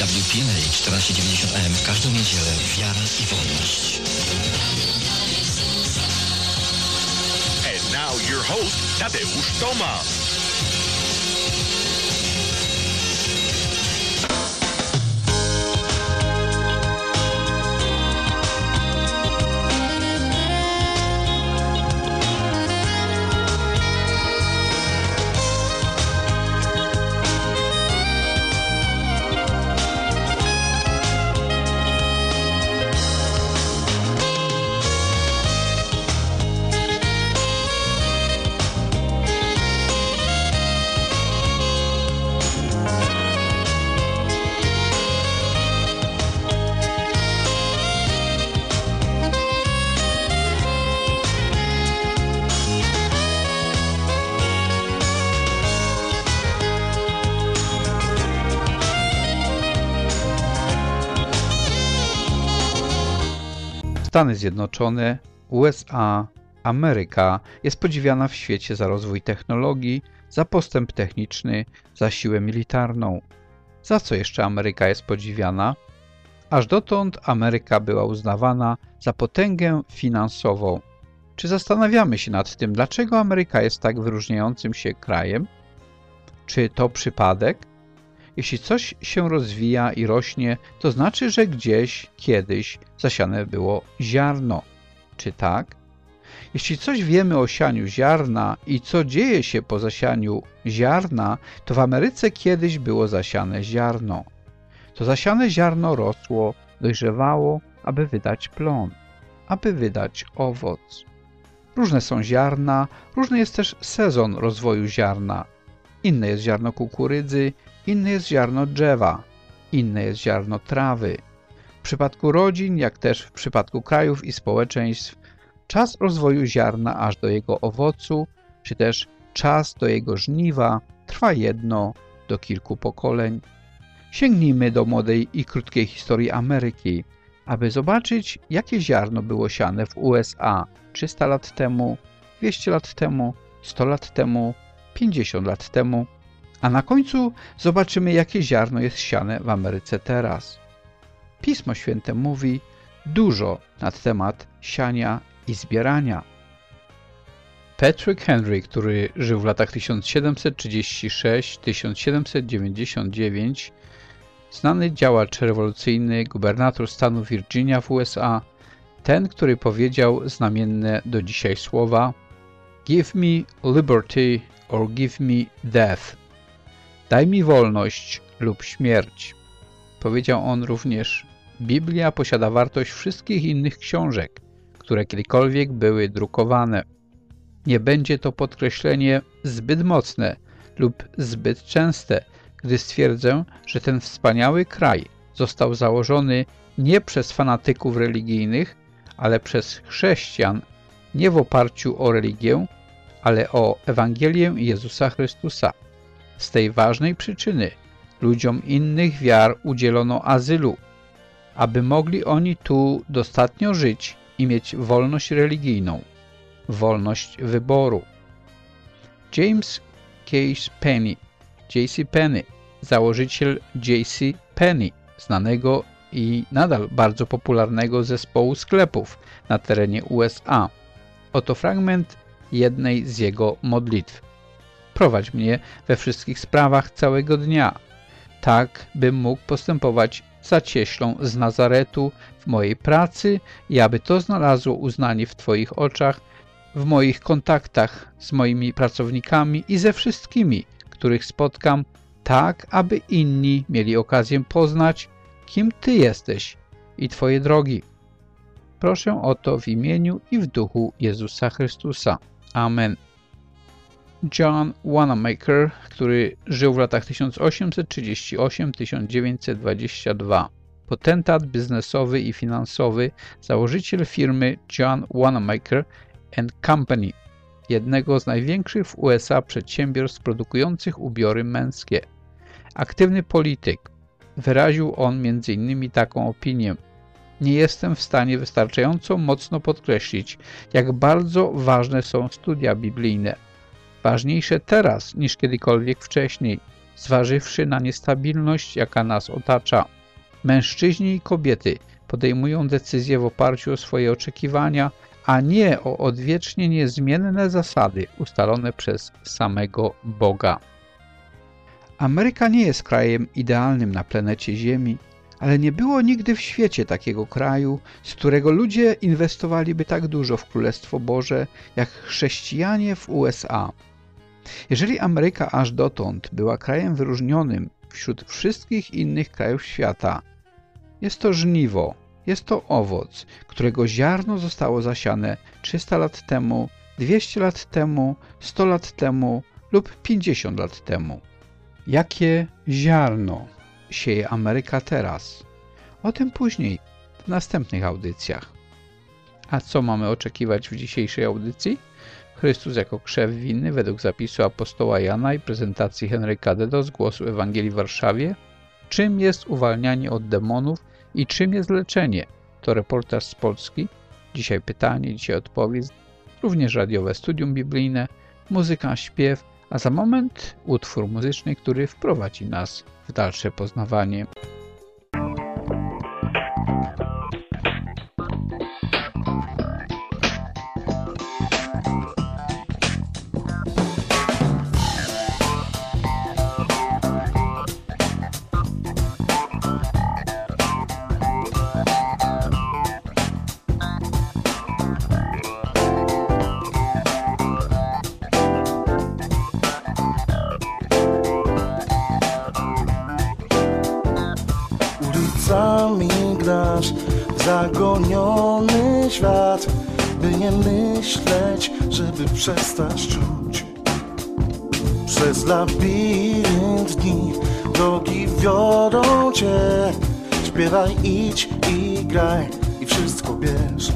WPNA 1490 AM w każdą niedzielę. Wiara i wolność. And now your host, Tadeusz Tomasz. Stany Zjednoczone, USA, Ameryka jest podziwiana w świecie za rozwój technologii, za postęp techniczny, za siłę militarną. Za co jeszcze Ameryka jest podziwiana? Aż dotąd Ameryka była uznawana za potęgę finansową. Czy zastanawiamy się nad tym, dlaczego Ameryka jest tak wyróżniającym się krajem? Czy to przypadek? Jeśli coś się rozwija i rośnie, to znaczy, że gdzieś, kiedyś zasiane było ziarno. Czy tak? Jeśli coś wiemy o sianiu ziarna i co dzieje się po zasianiu ziarna, to w Ameryce kiedyś było zasiane ziarno. To zasiane ziarno rosło, dojrzewało, aby wydać plon, aby wydać owoc. Różne są ziarna, różny jest też sezon rozwoju ziarna. Inne jest ziarno kukurydzy, inne jest ziarno drzewa, inne jest ziarno trawy. W przypadku rodzin, jak też w przypadku krajów i społeczeństw, czas rozwoju ziarna aż do jego owocu, czy też czas do jego żniwa trwa jedno do kilku pokoleń. Sięgnijmy do młodej i krótkiej historii Ameryki, aby zobaczyć, jakie ziarno było siane w USA 300 lat temu, 200 lat temu, 100 lat temu, 50 lat temu, a na końcu zobaczymy, jakie ziarno jest siane w Ameryce teraz. Pismo Święte mówi dużo na temat siania i zbierania. Patrick Henry, który żył w latach 1736-1799, znany działacz rewolucyjny, gubernator stanu Virginia w USA, ten, który powiedział znamienne do dzisiaj słowa Give me liberty or give me death. Daj mi wolność lub śmierć. Powiedział on również, Biblia posiada wartość wszystkich innych książek, które kiedykolwiek były drukowane. Nie będzie to podkreślenie zbyt mocne lub zbyt częste, gdy stwierdzę, że ten wspaniały kraj został założony nie przez fanatyków religijnych, ale przez chrześcijan, nie w oparciu o religię, ale o Ewangelię Jezusa Chrystusa. Z tej ważnej przyczyny ludziom innych wiar udzielono azylu, aby mogli oni tu dostatnio żyć i mieć wolność religijną, wolność wyboru. James Case Penny, J.C. Penney, założyciel J.C. Penney, znanego i nadal bardzo popularnego zespołu sklepów na terenie USA. Oto fragment jednej z jego modlitw. Prowadź mnie we wszystkich sprawach całego dnia, tak bym mógł postępować za cieślą z Nazaretu w mojej pracy i aby to znalazło uznanie w Twoich oczach, w moich kontaktach z moimi pracownikami i ze wszystkimi, których spotkam, tak aby inni mieli okazję poznać, kim Ty jesteś i Twoje drogi. Proszę o to w imieniu i w duchu Jezusa Chrystusa. Amen. John Wanamaker, który żył w latach 1838-1922. Potentat biznesowy i finansowy, założyciel firmy John Wanamaker Company, jednego z największych w USA przedsiębiorstw produkujących ubiory męskie. Aktywny polityk. Wyraził on m.in. taką opinię. Nie jestem w stanie wystarczająco mocno podkreślić, jak bardzo ważne są studia biblijne. Ważniejsze teraz niż kiedykolwiek wcześniej, zważywszy na niestabilność, jaka nas otacza. Mężczyźni i kobiety podejmują decyzje w oparciu o swoje oczekiwania, a nie o odwiecznie niezmienne zasady ustalone przez samego Boga. Ameryka nie jest krajem idealnym na planecie Ziemi, ale nie było nigdy w świecie takiego kraju, z którego ludzie inwestowaliby tak dużo w Królestwo Boże, jak chrześcijanie w USA. Jeżeli Ameryka aż dotąd była krajem wyróżnionym wśród wszystkich innych krajów świata, jest to żniwo, jest to owoc, którego ziarno zostało zasiane 300 lat temu, 200 lat temu, 100 lat temu lub 50 lat temu. Jakie ziarno sieje Ameryka teraz? O tym później, w następnych audycjach. A co mamy oczekiwać w dzisiejszej audycji? Chrystus jako krzew winny według zapisu apostoła Jana i prezentacji Henryka Dedo z Głosu Ewangelii w Warszawie. Czym jest uwalnianie od demonów i czym jest leczenie? To reportaż z Polski. Dzisiaj pytanie, dzisiaj odpowiedź. Również radiowe studium biblijne, muzyka, śpiew, a za moment utwór muzyczny, który wprowadzi nas w dalsze poznawanie. Grasz w zagoniony świat, by nie myśleć, żeby przestać czuć. Przez labirynt dni drogi wiodą cię. Śpiewaj, idź i graj i wszystko bierz.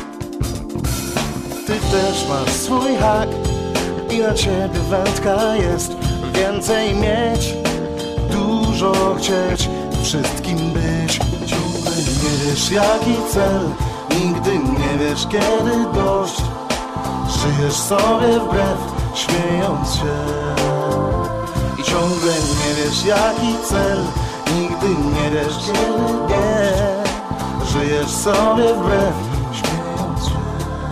Ty też masz swój hak i na ciebie wędka jest. Więcej mieć, dużo chcieć, wszystkim być. Nie wiesz jaki cel, nigdy nie wiesz kiedy dość. Żyjesz sobie wbrew, śmiejąc się. I ciągle nie wiesz jaki cel, nigdy nie wiesz kiedy nie. Żyjesz sobie wbrew, śmiejąc się.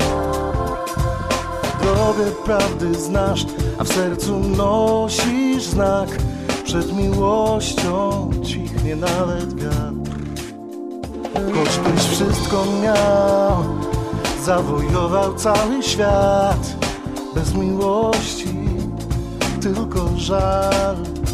Drogę prawdy znasz, a w sercu nosisz znak. Przed miłością cichnie nawet wiatr. Choćbyś wszystko miał, zawojował cały świat. Bez miłości tylko żal.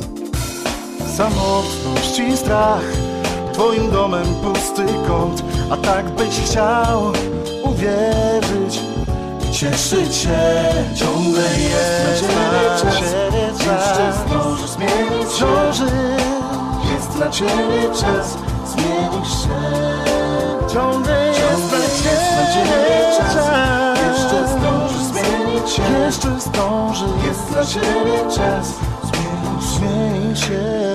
Samotność i strach, twoim domem pusty kąt. A tak byś chciał uwierzyć i cieszyć się. Ciągle jest na ciebie czas, jeszcze zdążysz zmienić się. Jest na ciebie czas, zmienisz się. Ciągle jest na ciebie czas, jeszcze zdążysz zmienić się. Jeszcze zdążysz, jest na ciebie czas, zmienisz się.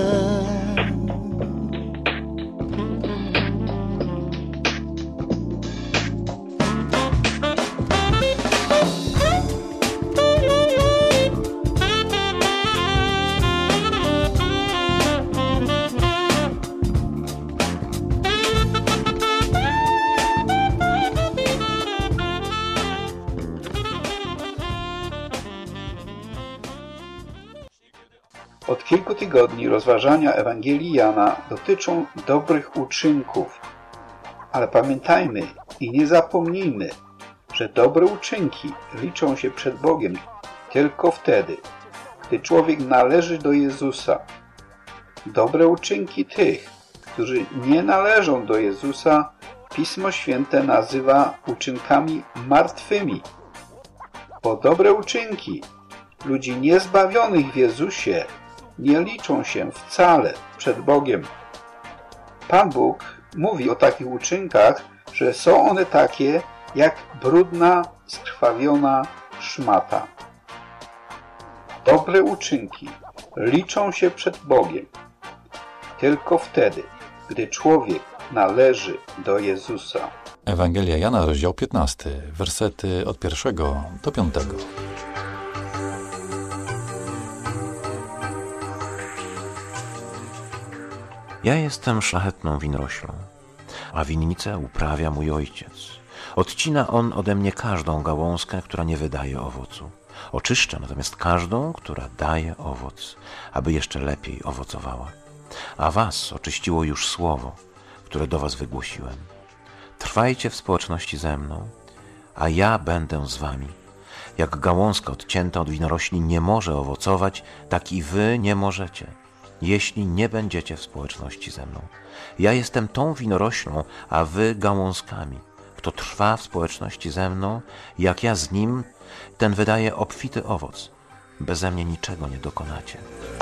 Od kilku tygodni rozważania Ewangelii Jana dotyczą dobrych uczynków. Ale pamiętajmy i nie zapomnijmy, że dobre uczynki liczą się przed Bogiem tylko wtedy, gdy człowiek należy do Jezusa. Dobre uczynki tych, którzy nie należą do Jezusa, Pismo Święte nazywa uczynkami martwymi. Bo dobre uczynki ludzi niezbawionych w Jezusie nie liczą się wcale przed Bogiem. Pan Bóg mówi o takich uczynkach, że są one takie jak brudna, skrwawiona szmata. Dobre uczynki liczą się przed Bogiem tylko wtedy, gdy człowiek należy do Jezusa. Ewangelia Jana, rozdział 15, wersety od 1 do 5. Ja jestem szlachetną winoroślą, a winnicę uprawia mój ojciec. Odcina on ode mnie każdą gałązkę, która nie wydaje owocu. Oczyszcza natomiast każdą, która daje owoc, aby jeszcze lepiej owocowała. A was oczyściło już słowo, które do was wygłosiłem. Trwajcie w społeczności ze mną, a ja będę z wami. Jak gałązka odcięta od winorośli nie może owocować, tak i wy nie możecie, jeśli nie będziecie w społeczności ze mną. Ja jestem tą winoroślą, a wy gałązkami. Kto trwa w społeczności ze mną, jak ja z nim, ten wydaje obfity owoc. Beze mnie niczego nie dokonacie.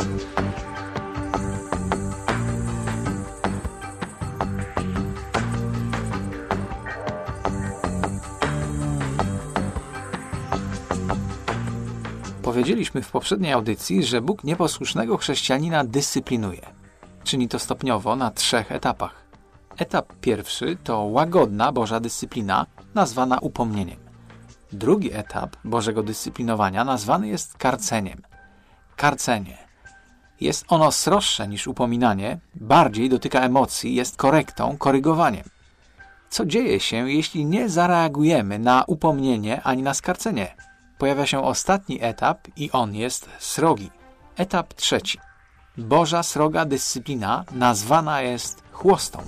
Powiedzieliśmy w poprzedniej audycji, że Bóg nieposłusznego chrześcijanina dyscyplinuje. Czyni to stopniowo na 3 etapach. Etap pierwszy to łagodna Boża dyscyplina, nazwana upomnieniem. Drugi etap Bożego dyscyplinowania nazwany jest karceniem. Karcenie. Jest ono sroższe niż upominanie, bardziej dotyka emocji, jest korektą, korygowaniem. Co dzieje się, jeśli nie zareagujemy na upomnienie ani na skarcenie? Pojawia się ostatni etap i on jest srogi. Etap trzeci. Boża sroga dyscyplina nazwana jest chłostą.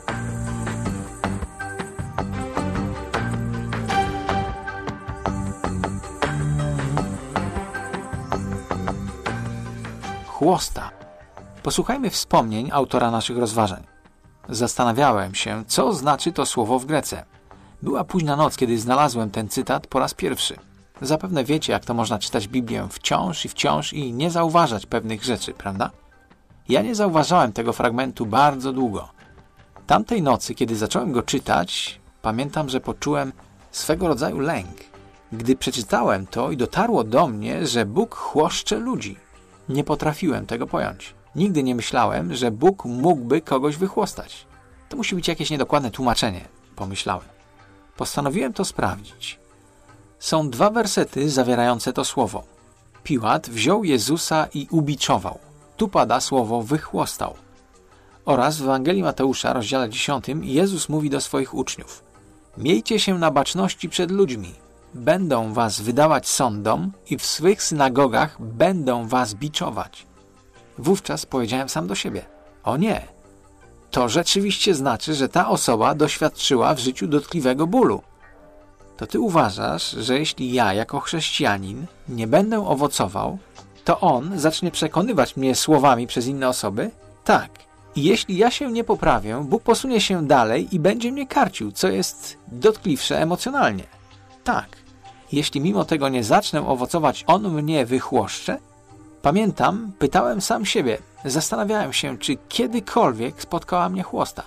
Chłosta. Posłuchajmy wspomnień autora naszych rozważań. Zastanawiałem się, co znaczy to słowo w Grece. Była późna noc, kiedy znalazłem ten cytat po raz pierwszy. Zapewne wiecie, jak to można czytać Biblię wciąż i nie zauważać pewnych rzeczy, prawda? Ja nie zauważałem tego fragmentu bardzo długo. Tamtej nocy, kiedy zacząłem go czytać, pamiętam, że poczułem swego rodzaju lęk. Gdy przeczytałem to i dotarło do mnie, że Bóg chłoszcze ludzi. Nie potrafiłem tego pojąć. Nigdy nie myślałem, że Bóg mógłby kogoś wychłostać. To musi być jakieś niedokładne tłumaczenie, pomyślałem. Postanowiłem to sprawdzić. Są 2 wersety zawierające to słowo. Piłat wziął Jezusa i ubiczował. Tu pada słowo wychłostał. Oraz w Ewangelii Mateusza, rozdziale 10, Jezus mówi do swoich uczniów: miejcie się na baczności przed ludźmi. Będą was wydawać sądom i w swych synagogach będą was biczować. Wówczas powiedziałem sam do siebie: o nie, to rzeczywiście znaczy, że ta osoba doświadczyła w życiu dotkliwego bólu. To ty uważasz, że jeśli ja jako chrześcijanin nie będę owocował, to on zacznie przekonywać mnie słowami przez inne osoby? Tak. I jeśli ja się nie poprawię, Bóg posunie się dalej i będzie mnie karcił, co jest dotkliwsze emocjonalnie. Tak. Jeśli mimo tego nie zacznę owocować, on mnie wychłoszcze? Pamiętam, pytałem sam siebie, zastanawiałem się, czy kiedykolwiek spotkała mnie chłosta.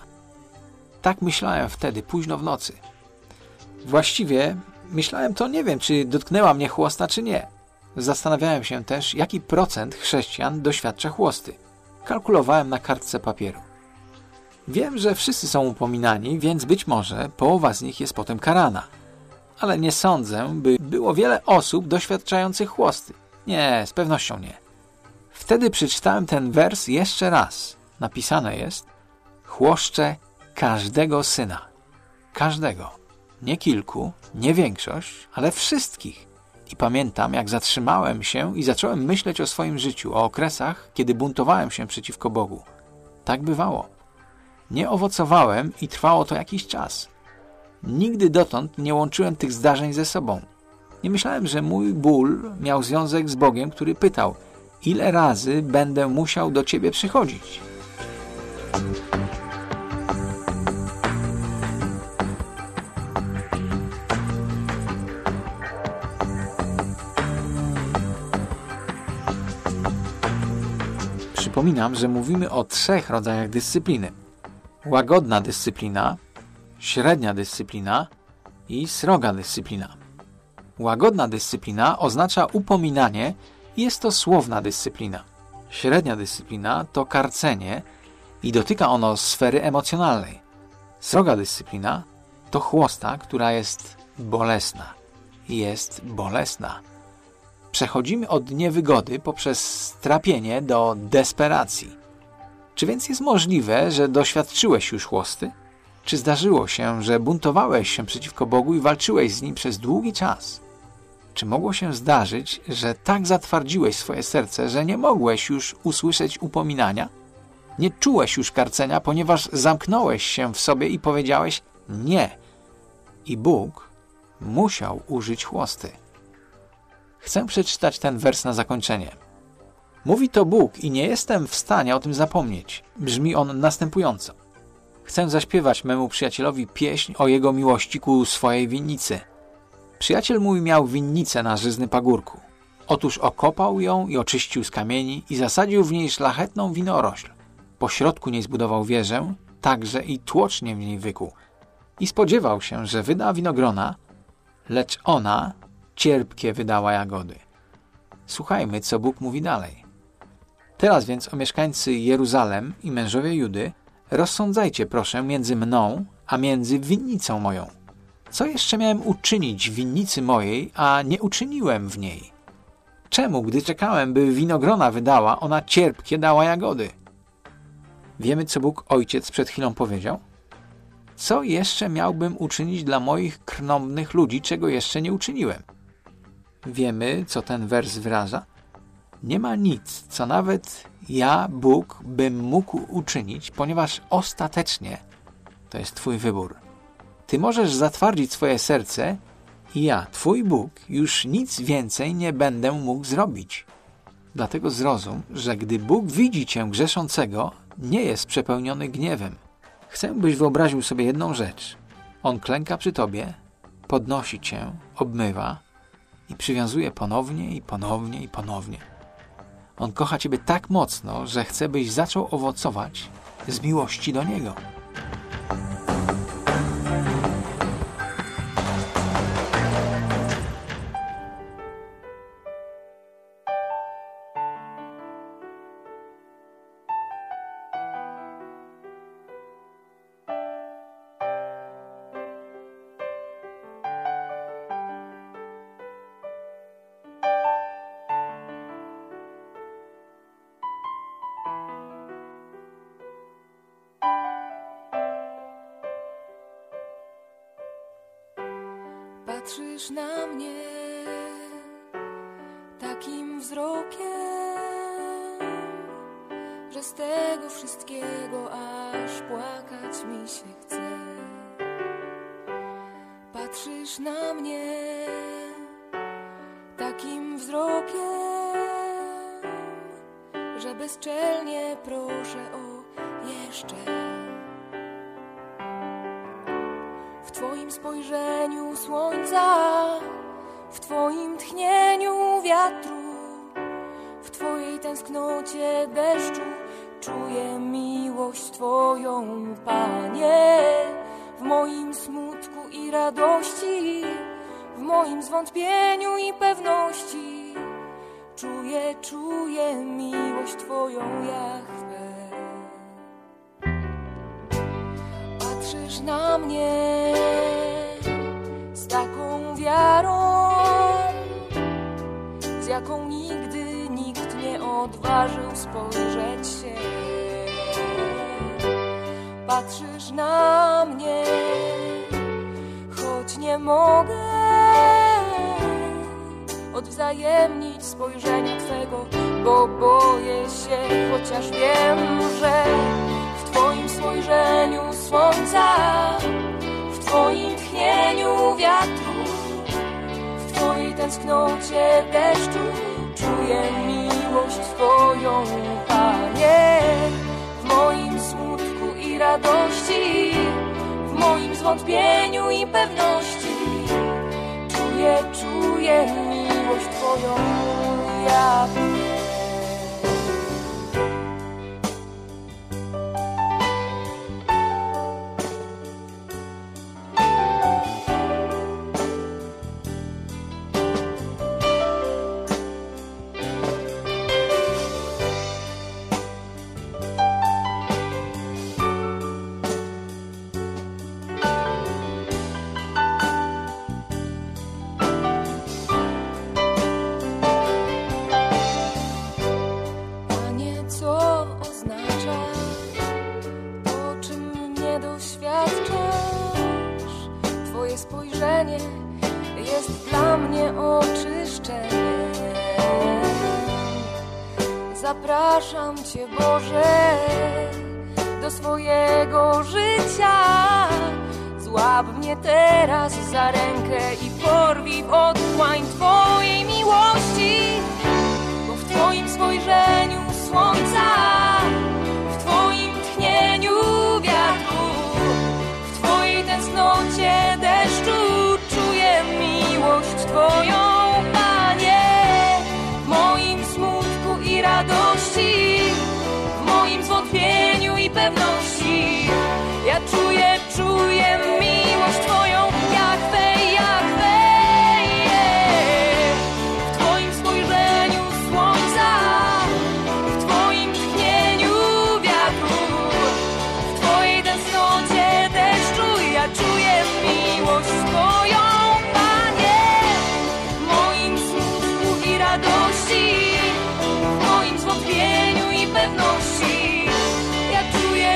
Tak myślałem wtedy, późno w nocy. Właściwie myślałem to, nie wiem, czy dotknęła mnie chłosta, czy nie. Zastanawiałem się też, jaki procent chrześcijan doświadcza chłosty. Kalkulowałem na kartce papieru. Wiem, że wszyscy są upominani, więc być może połowa z nich jest potem karana. Ale nie sądzę, by było wiele osób doświadczających chłosty. Nie, z pewnością nie. Wtedy przeczytałem ten wers jeszcze raz. Napisane jest: chłoszczę każdego syna. Każdego. Nie kilku, nie większość, ale wszystkich. I pamiętam, jak zatrzymałem się i zacząłem myśleć o swoim życiu, o okresach, kiedy buntowałem się przeciwko Bogu. Tak bywało. Nie owocowałem i trwało to jakiś czas. Nigdy dotąd nie łączyłem tych zdarzeń ze sobą. Nie myślałem, że mój ból miał związek z Bogiem, który pytał: ile razy będę musiał do Ciebie przychodzić? Przypominam, że mówimy o 3 rodzajach dyscypliny. Łagodna dyscyplina, średnia dyscyplina i sroga dyscyplina. Łagodna dyscyplina oznacza upominanie i jest to słowna dyscyplina. Średnia dyscyplina to karcenie i dotyka ono sfery emocjonalnej. Sroga dyscyplina to chłosta, która jest bolesna. Jest bolesna. Przechodzimy od niewygody poprzez strapienie do desperacji. Czy więc jest możliwe, że doświadczyłeś już chłosty? Czy zdarzyło się, że buntowałeś się przeciwko Bogu i walczyłeś z Nim przez długi czas? Czy mogło się zdarzyć, że tak zatwardziłeś swoje serce, że nie mogłeś już usłyszeć upominania? Nie czułeś już karcenia, ponieważ zamknąłeś się w sobie i powiedziałeś nie. I Bóg musiał użyć chłosty. Chcę przeczytać ten wers na zakończenie. Mówi to Bóg i nie jestem w stanie o tym zapomnieć. Brzmi on następująco. Chcę zaśpiewać memu przyjacielowi pieśń o jego miłości ku swojej winnicy. Przyjaciel mój miał winnicę na żyznym pagórku. Otóż okopał ją i oczyścił z kamieni i zasadził w niej szlachetną winorośl. Po środku niej zbudował wieżę, także i tłocznie w niej wykuł. I spodziewał się, że wyda winogrona, lecz ona cierpkie wydała jagody. Słuchajmy, co Bóg mówi dalej. Teraz więc, o mieszkańcy Jeruzalem i mężowie Judy, rozsądzajcie proszę między mną, a między winnicą moją. Co jeszcze miałem uczynić w winnicy mojej, a nie uczyniłem w niej? Czemu, gdy czekałem, by winogrona wydała, ona cierpkie dała jagody? Wiemy, co Bóg Ojciec przed chwilą powiedział? Co jeszcze miałbym uczynić dla moich krnąbnych ludzi, czego jeszcze nie uczyniłem? Wiemy, co ten wers wyraża? Nie ma nic, co nawet ja, Bóg, bym mógł uczynić, ponieważ ostatecznie to jest Twój wybór. Ty możesz zatwardzić swoje serce i ja, Twój Bóg, już nic więcej nie będę mógł zrobić. Dlatego zrozum, że gdy Bóg widzi Cię grzeszącego, nie jest przepełniony gniewem. Chcę, byś wyobraził sobie jedną rzecz. On klęka przy Tobie, podnosi Cię, obmywa i przywiązuje ponownie i ponownie i ponownie. On kocha Ciebie tak mocno, że chce, byś zaczął owocować z miłości do Niego. Patrzysz na mnie takim wzrokiem, że z tego wszystkiego aż płakać mi się chce. Patrzysz na mnie takim wzrokiem, że bezczelnie proszę o jeszcze. W Twoim spojrzeniu słońca, w Twoim tchnieniu wiatru, w Twojej tęsknocie deszczu czuję miłość Twoją, Panie. W moim smutku i radości, w moim zwątpieniu i pewności czuję miłość Twoją, Jahwe. Patrzysz na mnie z taką wiarą, z jaką nigdy nikt nie odważył spojrzeć się. Patrzysz na mnie, choć nie mogę odwzajemnić spojrzenia Twego, bo boję się, chociaż wiem, że w Twoim spojrzeniu słońca, w Twoim tchnieniu wiatru, w Twojej tęsknocie deszczu czuję miłość Twoją, Panie. W moim smutku i radości, w moim zwątpieniu i pewności czuję miłość Twoją, Jahwe. spojrzenie jest dla mnie oczyszczeniem. Zapraszam Cię, Boże, do swojego życia. Złap mnie teraz za rękę i porwij w otchłań Twojej miłości, bo w Twoim spojrzeniu słońca, w Twoim tchnieniu wiatru, w Twojej tęsknocie deszczu czuję miłość Twoją, Panie. W moim smutku i radości, w moim zwątpieniu i pewności, ja czuję miłość Twoją, Jahwe, Jahwe. W Twoim spojrzeniu słońca, w Twoim tchnieniu wiatru, w Twojej tęsknocie deszczu, ja czuję miłość Twoją, Panie. W moim smutku i radości, w moim zwątpieniu i pewności, ja czuję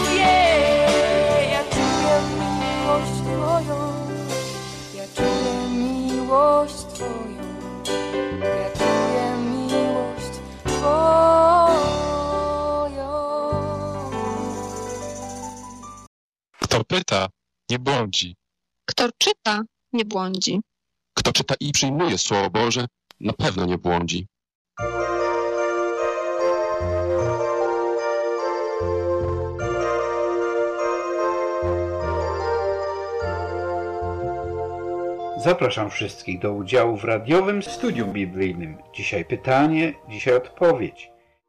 miłość Twoją, ja czuję miłość Twoją, ja czuję miłość Twoją. Kto pyta, nie błądzi. Kto czyta, nie błądzi. Kto czyta i przyjmuje Słowo Boże, na pewno nie błądzi. Zapraszam wszystkich do udziału w radiowym studium biblijnym. Dzisiaj pytanie, dzisiaj odpowiedź.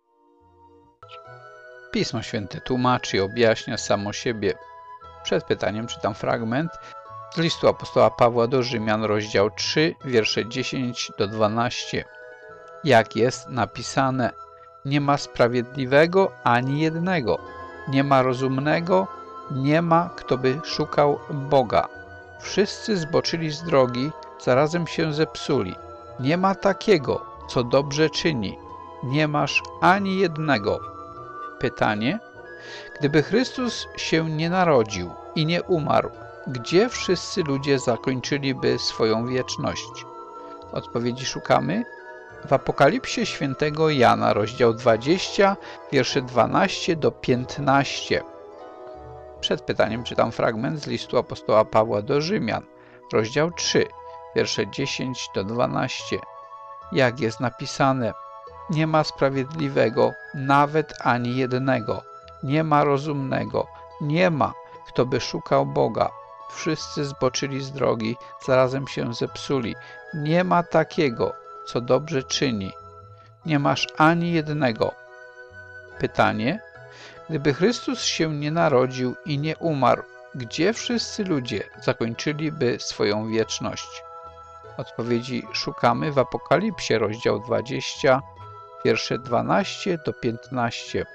Pismo Święte tłumaczy i objaśnia samo siebie. Przed pytaniem czytam fragment z listu apostoła Pawła do Rzymian, rozdział 3, wiersze 10 do 12. Jak jest napisane: nie ma sprawiedliwego ani jednego, nie ma rozumnego, nie ma kto by szukał Boga. Wszyscy zboczyli z drogi, zarazem się zepsuli. Nie ma takiego, co dobrze czyni. Nie masz ani jednego. Pytanie: gdyby Chrystus się nie narodził i nie umarł, gdzie wszyscy ludzie zakończyliby swoją wieczność? Odpowiedzi szukamy w Apokalipsie świętego Jana, rozdział 20, wiersze 12 do 15. Przed pytaniem czytam fragment z listu apostoła Pawła do Rzymian, rozdział 3, wiersze 10 do 12. Jak jest napisane: nie ma sprawiedliwego, nawet ani jednego, nie ma rozumnego, nie ma kto by szukał Boga. Wszyscy zboczyli z drogi, zarazem się zepsuli. Nie ma takiego, co dobrze czyni. Nie masz ani jednego. Pytanie: gdyby Chrystus się nie narodził i nie umarł, gdzie wszyscy ludzie zakończyliby swoją wieczność? Odpowiedzi szukamy w Apokalipsie, rozdział 20, wiersze 12 do 15.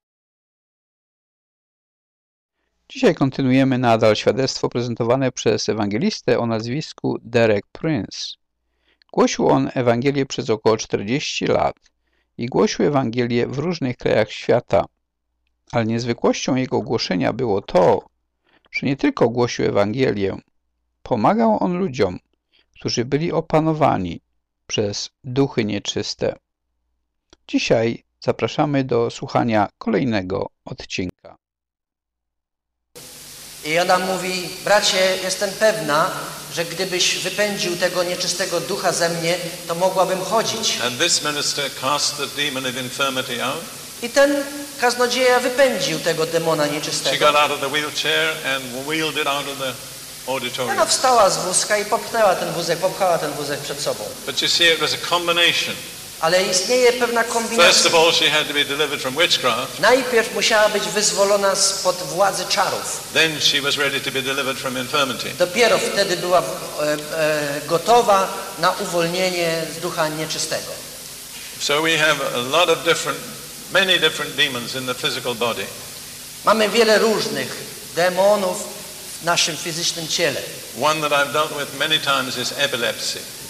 Dzisiaj kontynuujemy nadal świadectwo prezentowane przez ewangelistę o nazwisku Derek Prince. Głosił on Ewangelię przez około 40 lat i głosił Ewangelię w różnych krajach świata. Ale niezwykłością jego głoszenia było to, że nie tylko głosił Ewangelię, pomagał on ludziom, którzy byli opanowani przez duchy nieczyste. Dzisiaj zapraszamy do słuchania kolejnego odcinka. I ona mówi: bracie, jestem pewna, że gdybyś wypędził tego nieczystego ducha ze mnie, to mogłabym chodzić. And this minister cast the demon of infirmity out. I ten kaznodzieja wypędził tego demona nieczystego. She got out of the wheelchair and wheeled it out of the auditorium. Ona wstała z wózka i popchnęła ten wózek, popchała ten wózek przed sobą. But you see, it was a combination. Ale istnieje pewna kombinacja. First of all, she had to be delivered from witchcraft. Najpierw musiała być wyzwolona spod władzy czarów. Then she was ready to be delivered from infirmity. Dopiero wtedy była gotowa na uwolnienie z ducha nieczystego. So we have a lot of many different demons in the physical body. Mamy wiele różnych demonów w naszym fizycznym ciele. One that I've dealt with many times is epilepsy.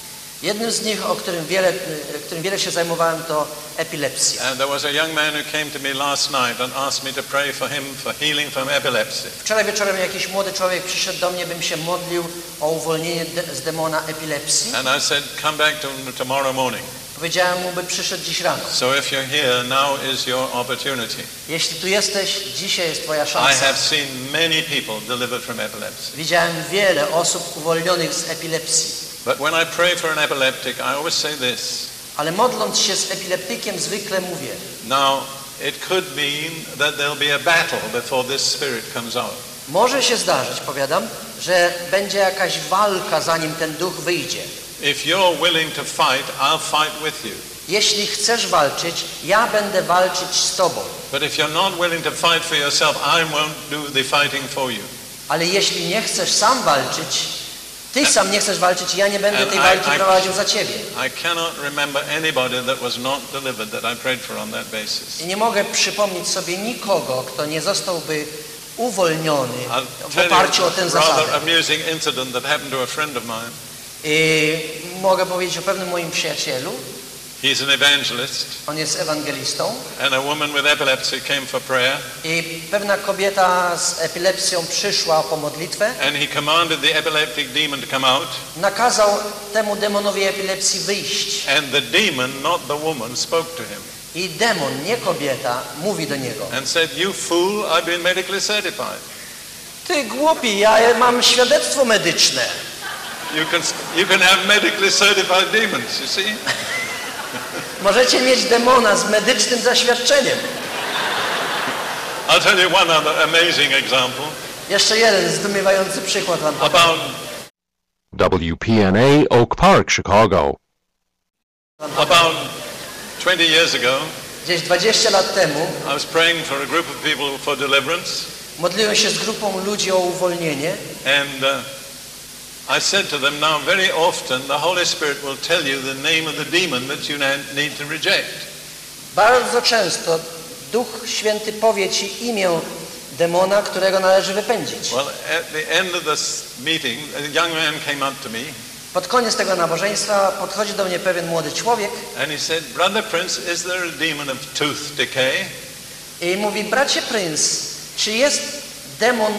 Jednym z nich, którym wiele się zajmowałem, to epilepsja. And there was a young man who came to me last night and asked me to pray for him for healing from epilepsy. Wczoraj wieczorem jakiś młody człowiek przyszedł do mnie, bym się modlił o uwolnienie z demona epilepsji. And I said, come back tomorrow morning. Powiedziałem mu, by przyszedł dziś rano. So if you're here, now is your opportunity. Jeśli tu jesteś, dzisiaj jest twoja I szansa. have seen many people delivered from epilepsy. Widziałem wiele osób uwolnionych z epilepsji. But when I pray for an epileptic, I always say this. Ale modląc się z epileptykiem zwykle mówię. Now, it could mean that there'll be a battle before this spirit comes out. Może się zdarzyć, powiadam, że będzie jakaś walka, zanim ten duch wyjdzie. If you're willing to fight, I'll fight with you. Jeśli chcesz walczyć, ja będę walczyć z tobą. But if you're not willing to fight for yourself, I won't do the fighting for you. Ale jeśli nie chcesz sam walczyć, ty sam nie chcesz walczyć, ja nie będę tej walki prowadził za ciebie. I cannot remember anybody that was not delivered that I prayed for on that basis. I nie mogę przypomnieć sobie nikogo, kto nie zostałby uwolniony w oparciu o tę zasadę. Rather amusing incident that happened to a friend of mine. I mogę powiedzieć o pewnym moim przyjacielu. He's an evangelist. On jest ewangelistą. And a woman with epilepsy came for prayer. I pewna kobieta z epilepsją przyszła po modlitwę. And he commanded the epileptic demon to come out. Nakazał temu demonowi epilepsji wyjść. And the demon, not the woman, spoke to him. I demon, nie kobieta, mówi do niego. And said, "You fool, I've been medically certified." Ty głupi, ja mam świadectwo medyczne. You can have medically certified demons, you see? Możecie mieć demona z medycznym zaświadczeniem. I'll tell you one other amazing example. Jeszcze jeden zdumiewający przykład wam powiem. WPNA Oak Park, Chicago. About 20 years ago, gdzieś 20 lat temu, I was praying for a group of people for deliverance. Modliłem się z grupą ludzi o uwolnienie. And I said to them, now very often the Holy Spirit will tell you the name of the demon that you need to reject. Bardzo często Duch Święty powie ci imię demona, którego należy wypędzić. Well, at the end of this meeting, a young man came up to me. Pod koniec tego nabożeństwa podchodzi do mnie pewien młody człowiek. And he said, Brother Prince, is there a demon of tooth decay? I mówi, bracie Prince, czy jest demon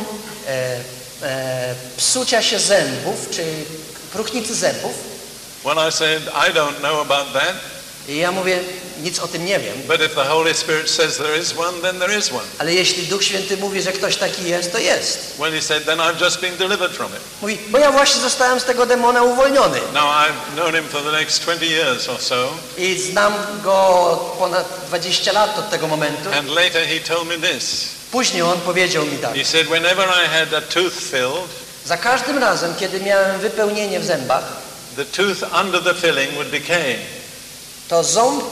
psucia się zębów, czy próchnicy zębów? Well, I said, I don't know about that. I ja mówię, nic o tym nie wiem. But if the Holy Spirit says there is one, then there is one. Ale jeśli Duch Święty mówi, że ktoś taki jest, to jest. Well, he said, then I've just been delivered from it. Mówi, bo ja właśnie zostałem z tego demona uwolniony. Now I've known him for the next 20 years or so. I znam go ponad 20 lat od tego momentu. And later he told me this. Później on powiedział mi tak. He said, whenever I had a tooth filled, za każdym razem, kiedy miałem wypełnienie w zębach, the tooth under the filling would decay. To ząb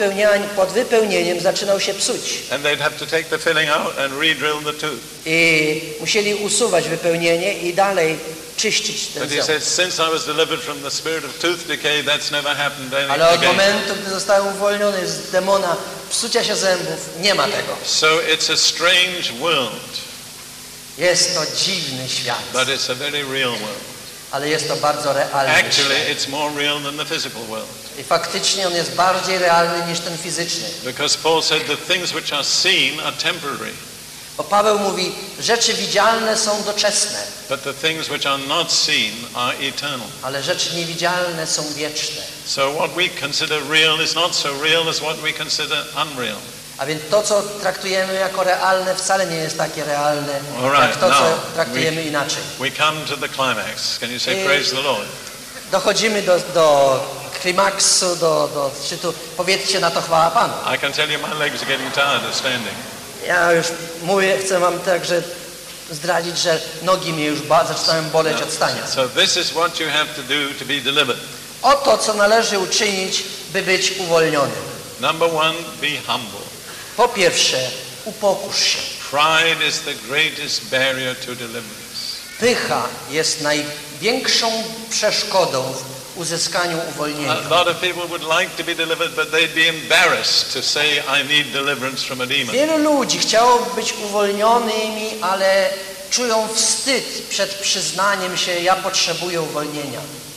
pod wypełnieniem zaczynał się psuć. And they'd have to take the filling out and re-drill the tooth. I musieli usuwać wypełnienie i dalej czyścić ten But he ząb. said, since I was delivered from the spirit of tooth decay, that's never happened Ale od again. momentu, gdy zostałem uwolniony z demona psucia się zębów, nie ma tego. So it's a strange world. Jest to dziwny świat. But it's a very real world. Ale jest to bardzo realny Actually, świat. it's more real than the physical world. I faktycznie on jest bardziej realny niż ten fizyczny. Because Paul said the things which are seen are temporary. Bo Paweł mówi, rzeczy widzialne są doczesne. But the things which are not seen are eternal. Ale rzeczy niewidzialne są wieczne. So what we consider real is not so real as what we consider unreal. A więc to, co traktujemy jako realne, wcale nie jest takie realne, jak to, co traktujemy inaczej. We come to the climax. Can you say praise the Lord? Dochodzimy do klimaksu, do szczytu. Powiedzcie na to chwała Panu. I can tell you my legs are getting tired of standing. Ja już mówię, chcę wam także zdradzić, że nogi mnie już zaczynają boleć od stania. So this is what you have to do to be delivered. Oto, co należy uczynić, by być uwolnionym. Number one, be humble. Po pierwsze, upokórz się. Pride is the greatest barrier to deliverance. Pycha jest największą przeszkodą w uzyskaniu uwolnienia. A lot of people would like to be delivered, but they'd be embarrassed to say I need deliverance from a demon. Wielu ludzi chciałoby być uwolnionymi, ale czują wstyd przed przyznaniem się, ja potrzebuję uwolnienia.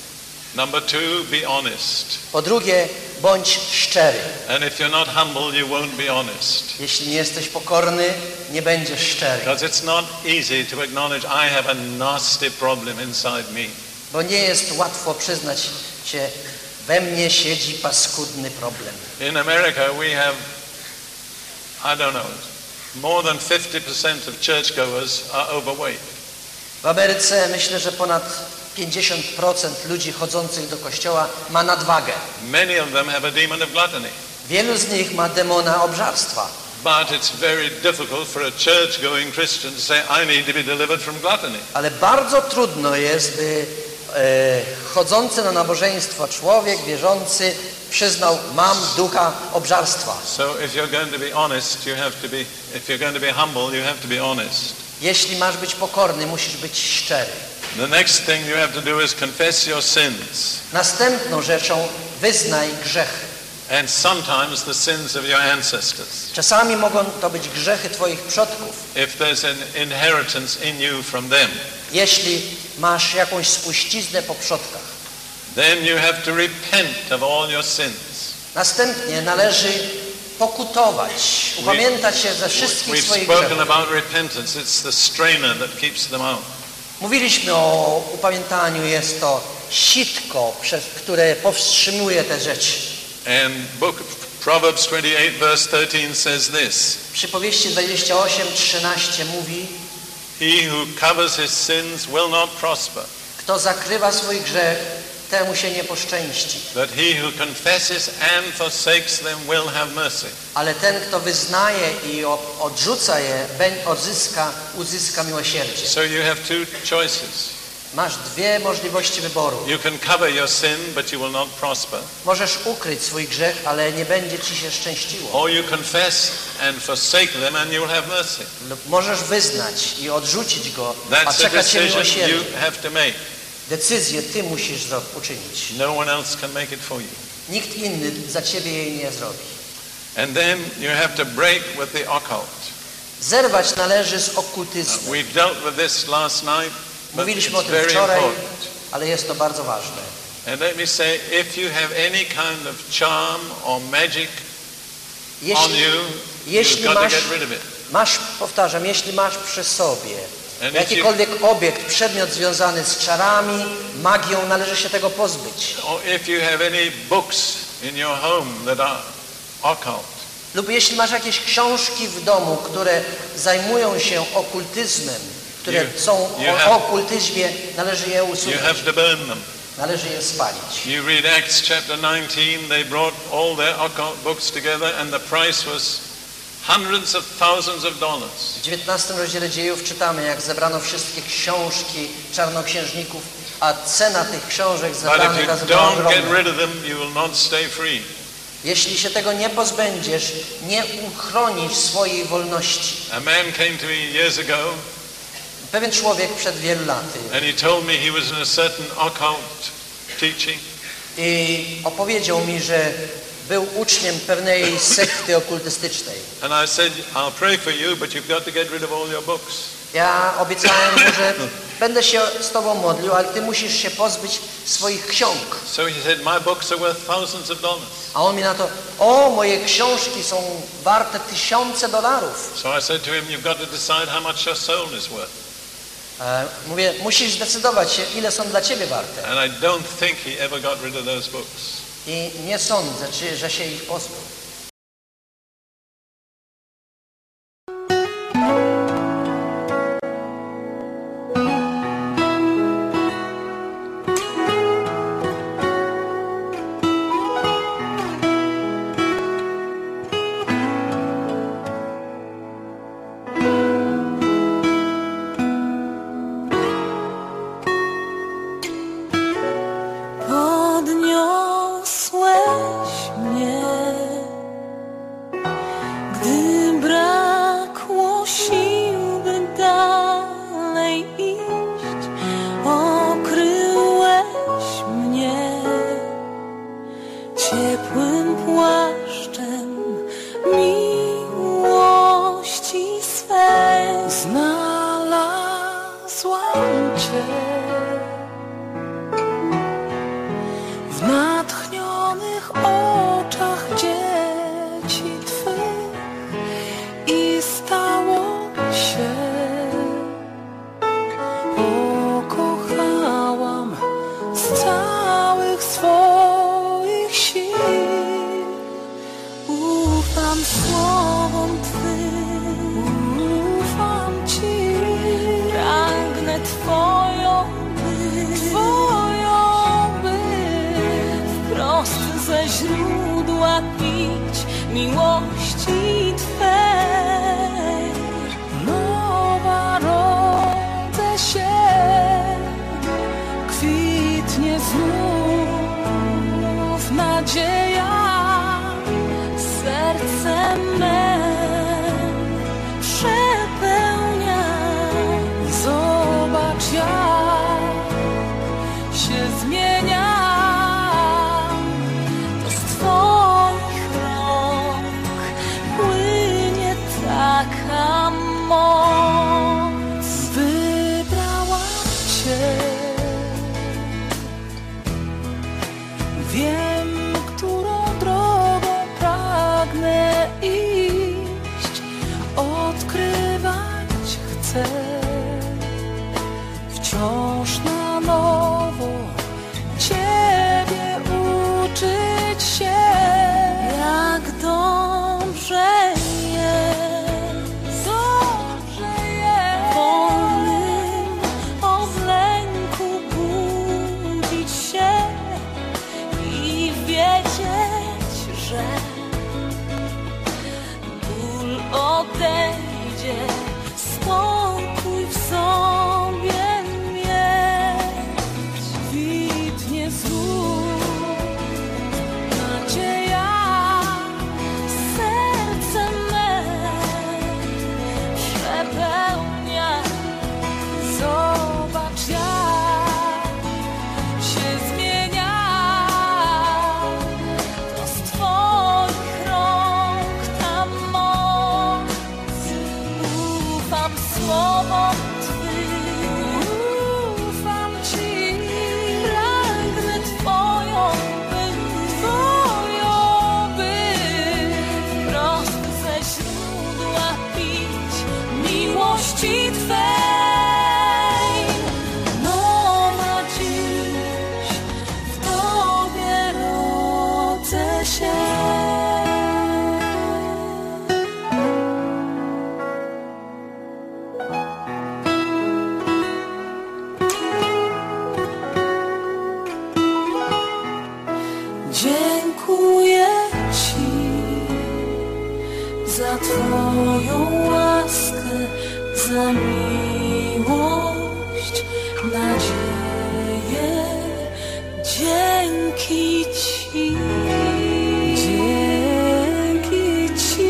Number 2, be honest. Po drugie, bądź szczery. And if you're not humble, you won't be honest. Jeśli nie jesteś pokorny, nie będziesz szczery. Because it's not easy to acknowledge I have a nasty problem inside me. Bo nie jest łatwo przyznać się, we mnie siedzi paskudny problem. In America we have, I don't know, more than 50% of churchgoers are overweight. W Ameryce myślę, że ponad 50% ludzi chodzących do kościoła ma nadwagę. Many of them have a demon of gluttony. Wielu z nich ma demona obżarstwa. But it's very difficult for a church-going Christian to say, I need to be delivered from gluttony. Ale bardzo trudno jest, by chodzący na nabożeństwo człowiek wierzący przyznał, mam ducha obżarstwa. So if you're going to be honest, you have to be, if you're going to be humble, you have to be honest. Jeśli masz być pokorny, musisz być szczery. The next thing you have to do is confess your sins. Następną rzeczą wyznaj grzechy. And sometimes the sins of your ancestors. Czasami mogą to być grzechy twoich przodków. If there's an inheritance in you from them. Jeśli masz jakąś spuściznę po przodkach. Then you have to repent of all your sins. Następnie należy pokutować, upamiętać się ze wszystkich swoich We've spoken grzechów. about repentance. It's the strainer that keeps them out. Mówiliśmy o upamiętaniu, jest to sitko, przez które powstrzymuje te rzeczy. And Proverbs 28 verse 13 says this. Przypowieści 28:13 mówi: He who covers his sins will not prosper. Kto zakrywa swój grzech, temu się nie poszczęści. But he who confesses and forsakes them will have mercy. Ale ten, kto wyznaje i odrzuca je, uzyska miłosierdzie. So you have two choices. Masz dwie możliwości wyboru. You can cover your sin, but you will not prosper. Możesz ukryć swój grzech, ale nie będzie ci się szczęściło. Or you confess and forsake them and you will have mercy. Lub możesz wyznać i odrzucić go, a That's a czeka cię decision miłosierdzie. you have to make. Decyzję ty musisz uczynić. No one else can make it for you. Nikt inny za ciebie jej nie zrobi. And then you have to break with the occult. Zerwać należy z okultyzmem. We've dealt with this last night, but Mówiliśmy o it's tym very wczoraj, important. ale jest to bardzo ważne. And let me say, if you have any kind of charm or magic on you, you've got to get rid of it. Powtarzam, jeśli masz przy sobie And jakikolwiek obiekt, przedmiot związany z czarami, magią, należy się tego pozbyć. Or if you have any books in your home that are occult. Lub jeśli masz jakieś książki w domu, które zajmują się okultyzmem, które są o okultyzmie, należy je usunąć. You have to burn them. Należy je spalić. You read Acts chapter 19, they brought all their occult books together and the price was hundreds of thousands of dollars. W 19 rozdziale Dziejów czytamy, jak zebrano wszystkie książki czarnoksiężników, a cena tych książek zebranych razem była ogromna. Jeśli się tego nie pozbędziesz, nie uchronisz swojej wolności. A man came to me years ago. Pewien człowiek przed wielu laty. And he told me he was in a certain occult teaching. I opowiedział mi, że był uczniem pewnej sekty okultystycznej. And I said, I'll pray for you, but you've got to get rid of all your books. Ja obiecałem mu, że będę się z tobą modlił, ale ty musisz się pozbyć swoich ksiąg. So he said, my books are worth thousands of dollars. A on mi na to: o, moje książki są warte $1000. So I said to him, you've got to decide how much your soul is worth. Mówię, musisz zdecydować się, ile są dla ciebie warte. And I don't think he ever got rid of those books. I nie sądzę, że się ich pozbył. Podniosłeś mnie ze źródła pić miłości Twej. Nowa rodzę się, kwitnie znów nadzieja, serce me przepełnia. Zobacz, jak się zmienia, to z Twoich rąk płynie taka moc. Wybrałam Cię, wiem, którą drogą pragnę iść, odkrywać chcę wciąż na nowo, Ciebie uczyć się, jak dobrze jest, wolnym od lęku budzić się i wiedzieć, że ból odejdzie, spokój w sobie mieć. Kwitnie znów nadzieja, serce me przepełnia. Zobacz, jak się zmienia, to z Twoich rąk ta moc. Ufam słowom Twym, ufam Ci, pragnę Twoją być, prost ze źródła pić miłości Twej. Nowa dziś w Tobie rodzę się. Dziękuję Ci za Twoją łaskę, za miłość, nadzieję. Dzięki Ci, dzięki Ci.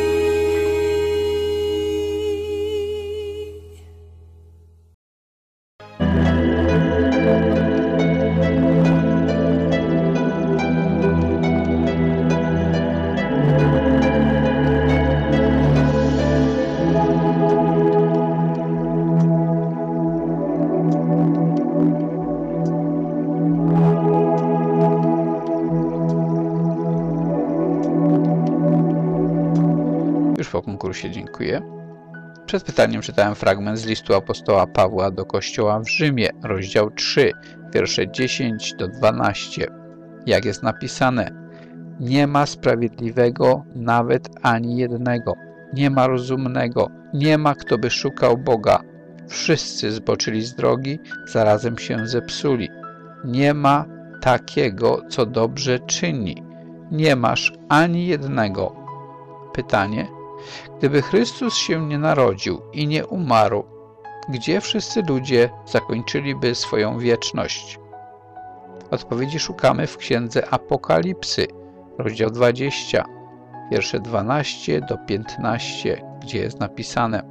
Już po konkursie dziękuję. Przed pytaniem czytałem fragment z listu apostoła Pawła do kościoła w Rzymie, rozdział 3, wiersze 10 do 12. Jak jest napisane: nie ma sprawiedliwego nawet ani jednego, nie ma rozumnego, nie ma kto by szukał Boga. Wszyscy zboczyli z drogi, zarazem się zepsuli. Nie ma takiego, co dobrze czyni. Nie masz ani jednego. Pytanie: gdyby Chrystus się nie narodził i nie umarł, gdzie wszyscy ludzie zakończyliby swoją wieczność? Odpowiedzi szukamy w księdze Apokalipsy, rozdział 20, wiersze 12 do 15, gdzie jest napisane: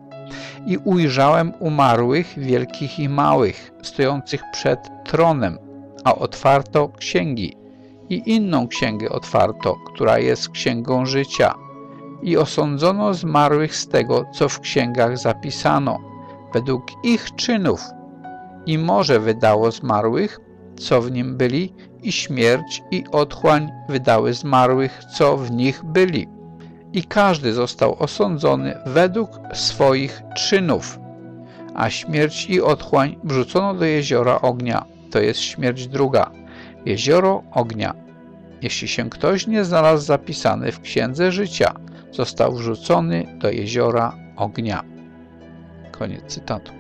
i ujrzałem umarłych, wielkich i małych, stojących przed tronem, a otwarto księgi i inną księgę otwarto, która jest księgą życia. I osądzono zmarłych z tego, co w księgach zapisano, według ich czynów. I morze wydało zmarłych, co w nim byli, i śmierć i otchłań wydały zmarłych, co w nich byli. I każdy został osądzony według swoich czynów. A śmierć i otchłań wrzucono do jeziora ognia, to jest śmierć druga, jezioro ognia. Jeśli się ktoś nie znalazł zapisany w księdze życia, został wrzucony do jeziora ognia. Koniec cytatu.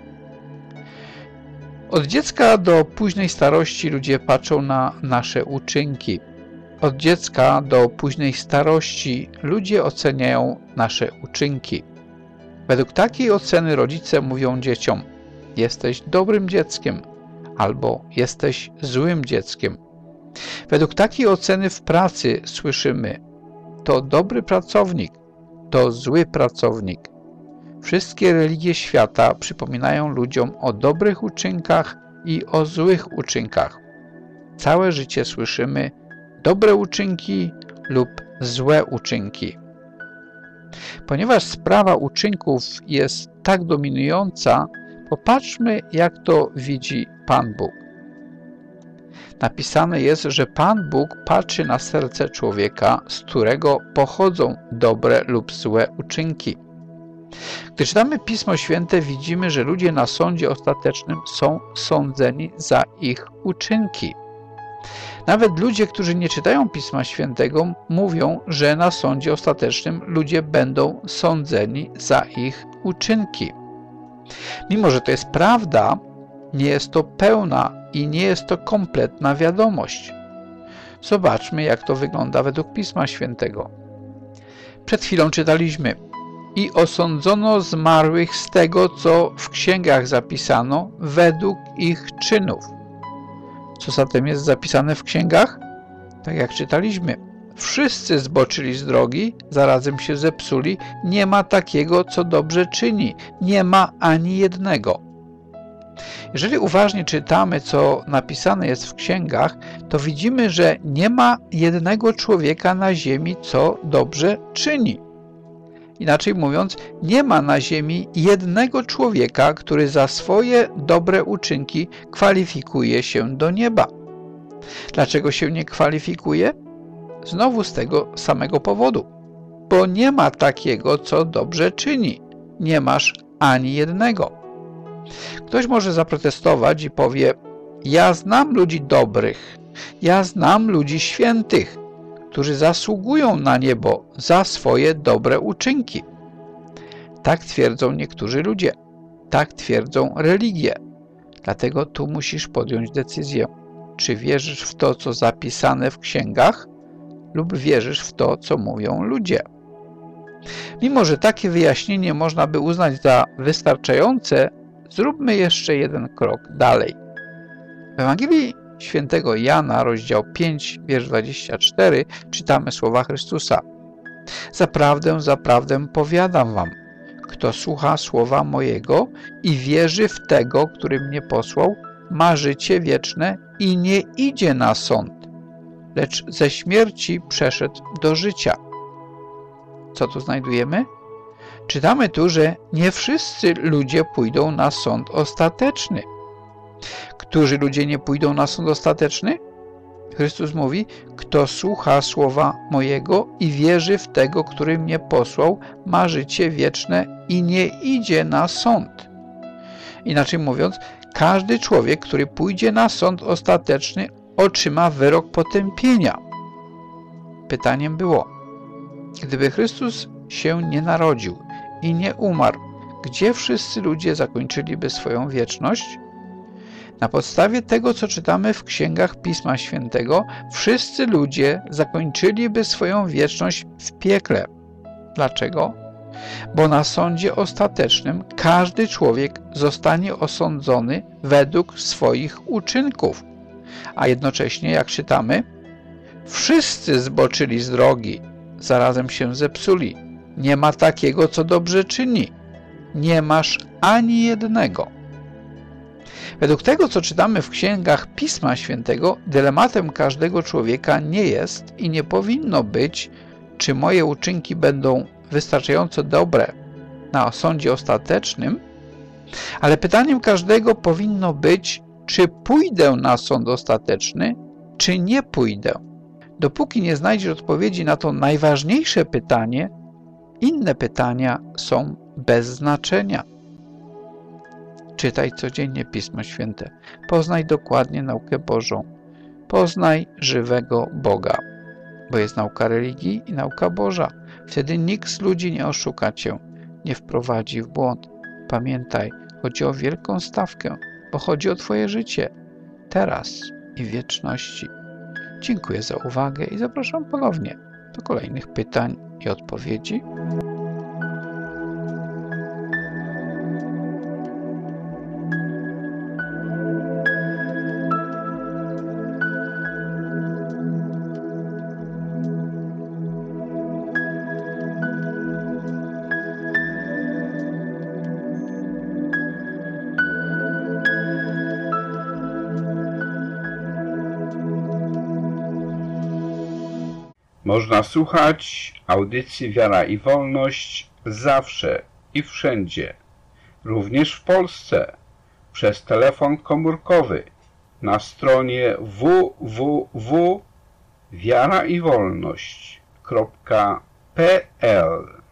Od dziecka do późnej starości ludzie patrzą na nasze uczynki. Od dziecka do późnej starości ludzie oceniają nasze uczynki. Według takiej oceny rodzice mówią dzieciom: jesteś dobrym dzieckiem albo jesteś złym dzieckiem. Według takiej oceny w pracy słyszymy: to dobry pracownik, to zły pracownik. Wszystkie religie świata przypominają ludziom o dobrych uczynkach i o złych uczynkach. Całe życie słyszymy dobre uczynki lub złe uczynki. Ponieważ sprawa uczynków jest tak dominująca, popatrzmy, jak to widzi Pan Bóg. Napisane jest, że Pan Bóg patrzy na serce człowieka, z którego pochodzą dobre lub złe uczynki. Gdy czytamy Pismo Święte, widzimy, że ludzie na sądzie ostatecznym są sądzeni za ich uczynki. Nawet ludzie, którzy nie czytają Pisma Świętego, mówią, że na sądzie ostatecznym ludzie będą sądzeni za ich uczynki. Mimo że to jest prawda, nie jest to pełna i nie jest to kompletna wiadomość. Zobaczmy, jak to wygląda według Pisma Świętego. Przed chwilą czytaliśmy: i osądzono zmarłych z tego, co w księgach zapisano, według ich czynów. Co zatem jest zapisane w księgach? Tak jak czytaliśmy: wszyscy zboczyli z drogi, zarazem się zepsuli, nie ma takiego, co dobrze czyni, nie ma ani jednego. Jeżeli uważnie czytamy, co napisane jest w księgach, to widzimy, że nie ma jednego człowieka na ziemi, co dobrze czyni. Inaczej mówiąc, nie ma na ziemi jednego człowieka, który za swoje dobre uczynki kwalifikuje się do nieba. Dlaczego się nie kwalifikuje? Znowu z tego samego powodu. Bo nie ma takiego, co dobrze czyni. Nie masz ani jednego. Ktoś może zaprotestować i powie: ja znam ludzi dobrych, ja znam ludzi świętych, którzy zasługują na niebo za swoje dobre uczynki. Tak twierdzą niektórzy ludzie, tak twierdzą religie. Dlatego tu musisz podjąć decyzję, czy wierzysz w to, co zapisane w księgach, lub wierzysz w to, co mówią ludzie. Mimo że takie wyjaśnienie można by uznać za wystarczające, zróbmy jeszcze jeden krok dalej. W Ewangelii Świętego Jana, rozdział 5, wiersz 24, czytamy słowa Chrystusa: zaprawdę, zaprawdę powiadam wam, kto słucha słowa mojego i wierzy w tego, który mnie posłał, ma życie wieczne i nie idzie na sąd, lecz ze śmierci przeszedł do życia. Co tu znajdujemy? Czytamy tu, że nie wszyscy ludzie pójdą na sąd ostateczny. Którzy ludzie nie pójdą na sąd ostateczny? Chrystus mówi: kto słucha słowa mojego i wierzy w tego, który mnie posłał, ma życie wieczne i nie idzie na sąd. Inaczej mówiąc, każdy człowiek, który pójdzie na sąd ostateczny, otrzyma wyrok potępienia. Pytaniem było: gdyby Chrystus się nie narodził i nie umarł, gdzie wszyscy ludzie zakończyliby swoją wieczność? Na podstawie tego, co czytamy w księgach Pisma Świętego, wszyscy ludzie zakończyliby swoją wieczność w piekle. Dlaczego? Bo na sądzie ostatecznym każdy człowiek zostanie osądzony według swoich uczynków. A jednocześnie, jak czytamy, wszyscy zboczyli z drogi, zarazem się zepsuli. Nie ma takiego, co dobrze czyni. Nie masz ani jednego. Według tego, co czytamy w księgach Pisma Świętego, dylematem każdego człowieka nie jest i nie powinno być, czy moje uczynki będą wystarczająco dobre na sądzie ostatecznym, ale pytaniem każdego powinno być, czy pójdę na sąd ostateczny, czy nie pójdę. Dopóki nie znajdziesz odpowiedzi na to najważniejsze pytanie, inne pytania są bez znaczenia. Czytaj codziennie Pismo Święte. Poznaj dokładnie naukę Bożą. Poznaj żywego Boga, bo jest nauka religii i nauka Boża. Wtedy nikt z ludzi nie oszuka cię, nie wprowadzi w błąd. Pamiętaj, chodzi o wielką stawkę, bo chodzi o twoje życie, teraz i w wieczności. Dziękuję za uwagę i zapraszam ponownie do kolejnych pytań i odpowiedzi. Można słuchać audycji Wiara i Wolność zawsze i wszędzie, również w Polsce, przez telefon komórkowy na stronie www.wiaraiwolność.pl.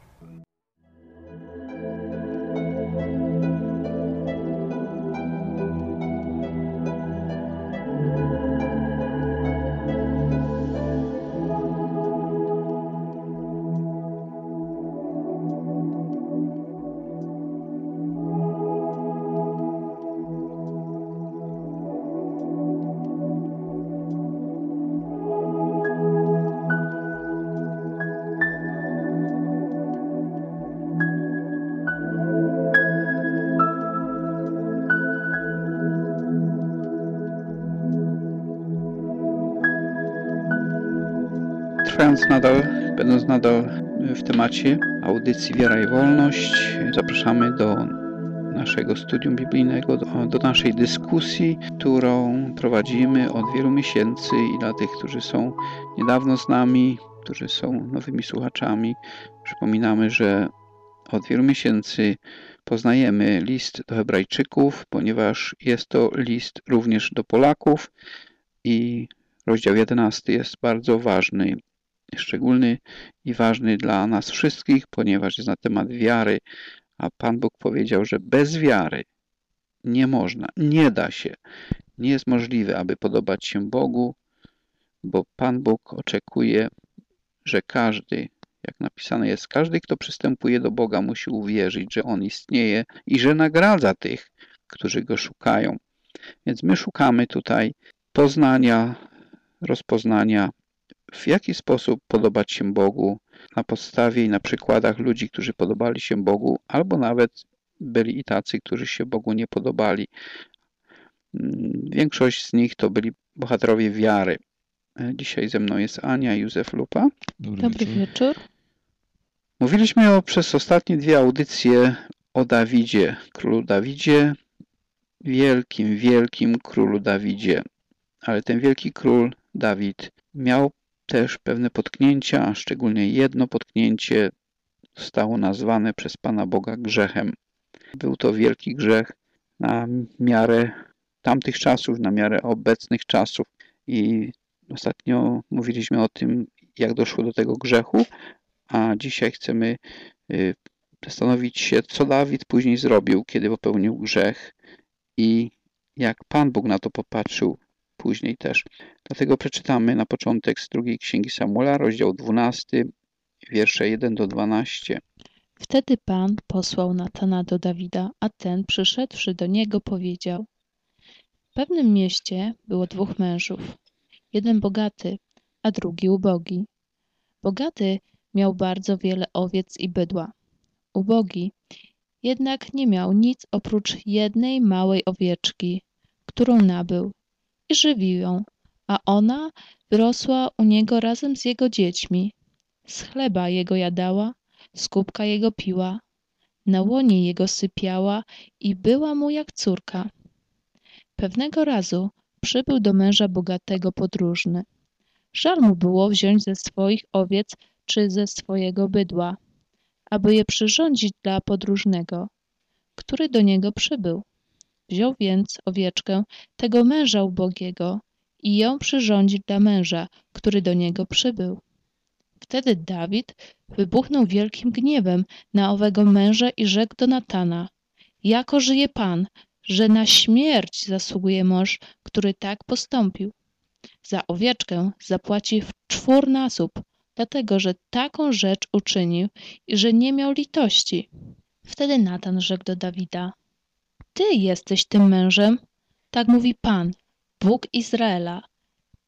Będąc nadal w temacie audycji Wiara i Wolność, zapraszamy do naszego studium biblijnego, do naszej dyskusji, którą prowadzimy od wielu miesięcy i dla tych, którzy są niedawno z nami, którzy są nowymi słuchaczami, przypominamy, że od wielu miesięcy poznajemy list do Hebrajczyków, ponieważ jest to list również do Polaków i rozdział 11 jest bardzo ważny, szczególny i ważny dla nas wszystkich, ponieważ jest na temat wiary, a Pan Bóg powiedział, że bez wiary nie można, nie da się, nie jest możliwe, aby podobać się Bogu, bo Pan Bóg oczekuje, że każdy, jak napisane jest, każdy, kto przystępuje do Boga, musi uwierzyć, że On istnieje i że nagradza tych, którzy Go szukają. Więc my szukamy tutaj poznania, rozpoznania, w jaki sposób podobać się Bogu na podstawie i na przykładach ludzi, którzy podobali się Bogu, albo nawet byli i tacy, którzy się Bogu nie podobali. Większość z nich to byli bohaterowie wiary. Dzisiaj ze mną jest Ania i Józef Lupa. Dobry wieczór. Mówiliśmy przez ostatnie dwie audycje o Dawidzie, królu Dawidzie, wielkim królu Dawidzie. Ale ten wielki król Dawid miał też pewne potknięcia, a szczególnie jedno potknięcie zostało nazwane przez Pana Boga grzechem. Był to wielki grzech na miarę tamtych czasów, na miarę obecnych czasów. I ostatnio mówiliśmy o tym, jak doszło do tego grzechu, a dzisiaj chcemy zastanowić się, co Dawid później zrobił, kiedy popełnił grzech i jak Pan Bóg na to popatrzył później też. Dlatego przeczytamy na początek z drugiej Księgi Samuela, rozdział 12, wiersze 1 do 12. Wtedy Pan posłał Natana do Dawida, a ten, przyszedłszy do niego, powiedział: w pewnym mieście było dwóch mężów, jeden bogaty, a drugi ubogi. Bogaty miał bardzo wiele owiec i bydła. Ubogi jednak nie miał nic oprócz jednej małej owieczki, którą nabył i żywił ją, a ona wyrosła u niego razem z jego dziećmi. Z chleba jego jadała, z kubka jego piła, na łonie jego sypiała i była mu jak córka. Pewnego razu przybył do męża bogatego podróżny. Żal mu było wziąć ze swoich owiec czy ze swojego bydła, aby je przyrządzić dla podróżnego, który do niego przybył. Wziął więc owieczkę tego męża ubogiego i ją przyrządził dla męża, który do niego przybył. Wtedy Dawid wybuchnął wielkim gniewem na owego męża i rzekł do Natana: jako żyje Pan, że na śmierć zasługuje mąż, który tak postąpił. Za owieczkę zapłaci w 4-násób, dlatego że taką rzecz uczynił i że nie miał litości. Wtedy Natan rzekł do Dawida: ty jesteś tym mężem? Tak mówi Pan, Bóg Izraela.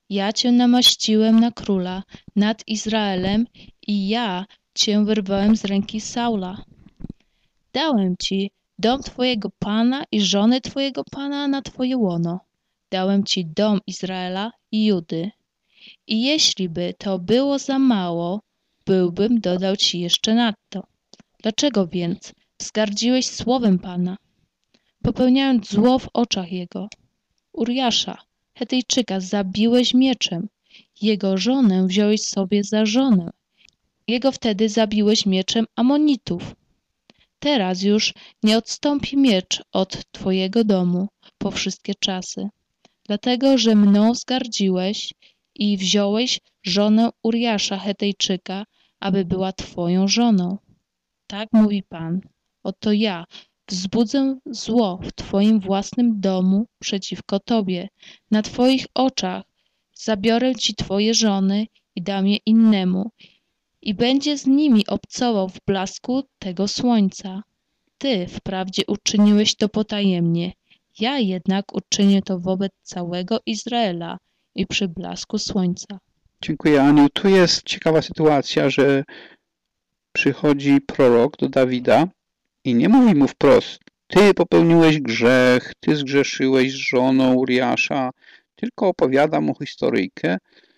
Ja cię namaściłem na króla nad Izraelem i ja cię wyrwałem z ręki Saula. Dałem ci dom twojego pana i żony twojego pana na twoje łono. Dałem ci dom Izraela i Judy. I jeśli by to było za mało, byłbym dodał ci jeszcze nadto. Dlaczego więc wzgardziłeś słowem Pana, popełniając zło w oczach Jego? Uriasza, Hetejczyka, zabiłeś mieczem. Jego żonę wziąłeś sobie za żonę. Jego wtedy zabiłeś mieczem Amonitów. Teraz już nie odstąpi miecz od twojego domu po wszystkie czasy, dlatego że mną wzgardziłeś i wziąłeś żonę Uriasza Hetejczyka, aby była twoją żoną. Tak mówi Pan, oto ja wzbudzę zło w twoim własnym domu przeciwko tobie. Na twoich oczach zabiorę ci twoje żony i dam je innemu i będzie z nimi obcował w blasku tego słońca. Ty wprawdzie uczyniłeś to potajemnie, ja jednak uczynię to wobec całego Izraela i przy blasku słońca. Dziękuję, Aniu. Tu jest ciekawa sytuacja, że przychodzi prorok do Dawida i nie mówi mu wprost: ty popełniłeś grzech, ty zgrzeszyłeś z żoną Uriasza, tylko opowiada mu historyjkę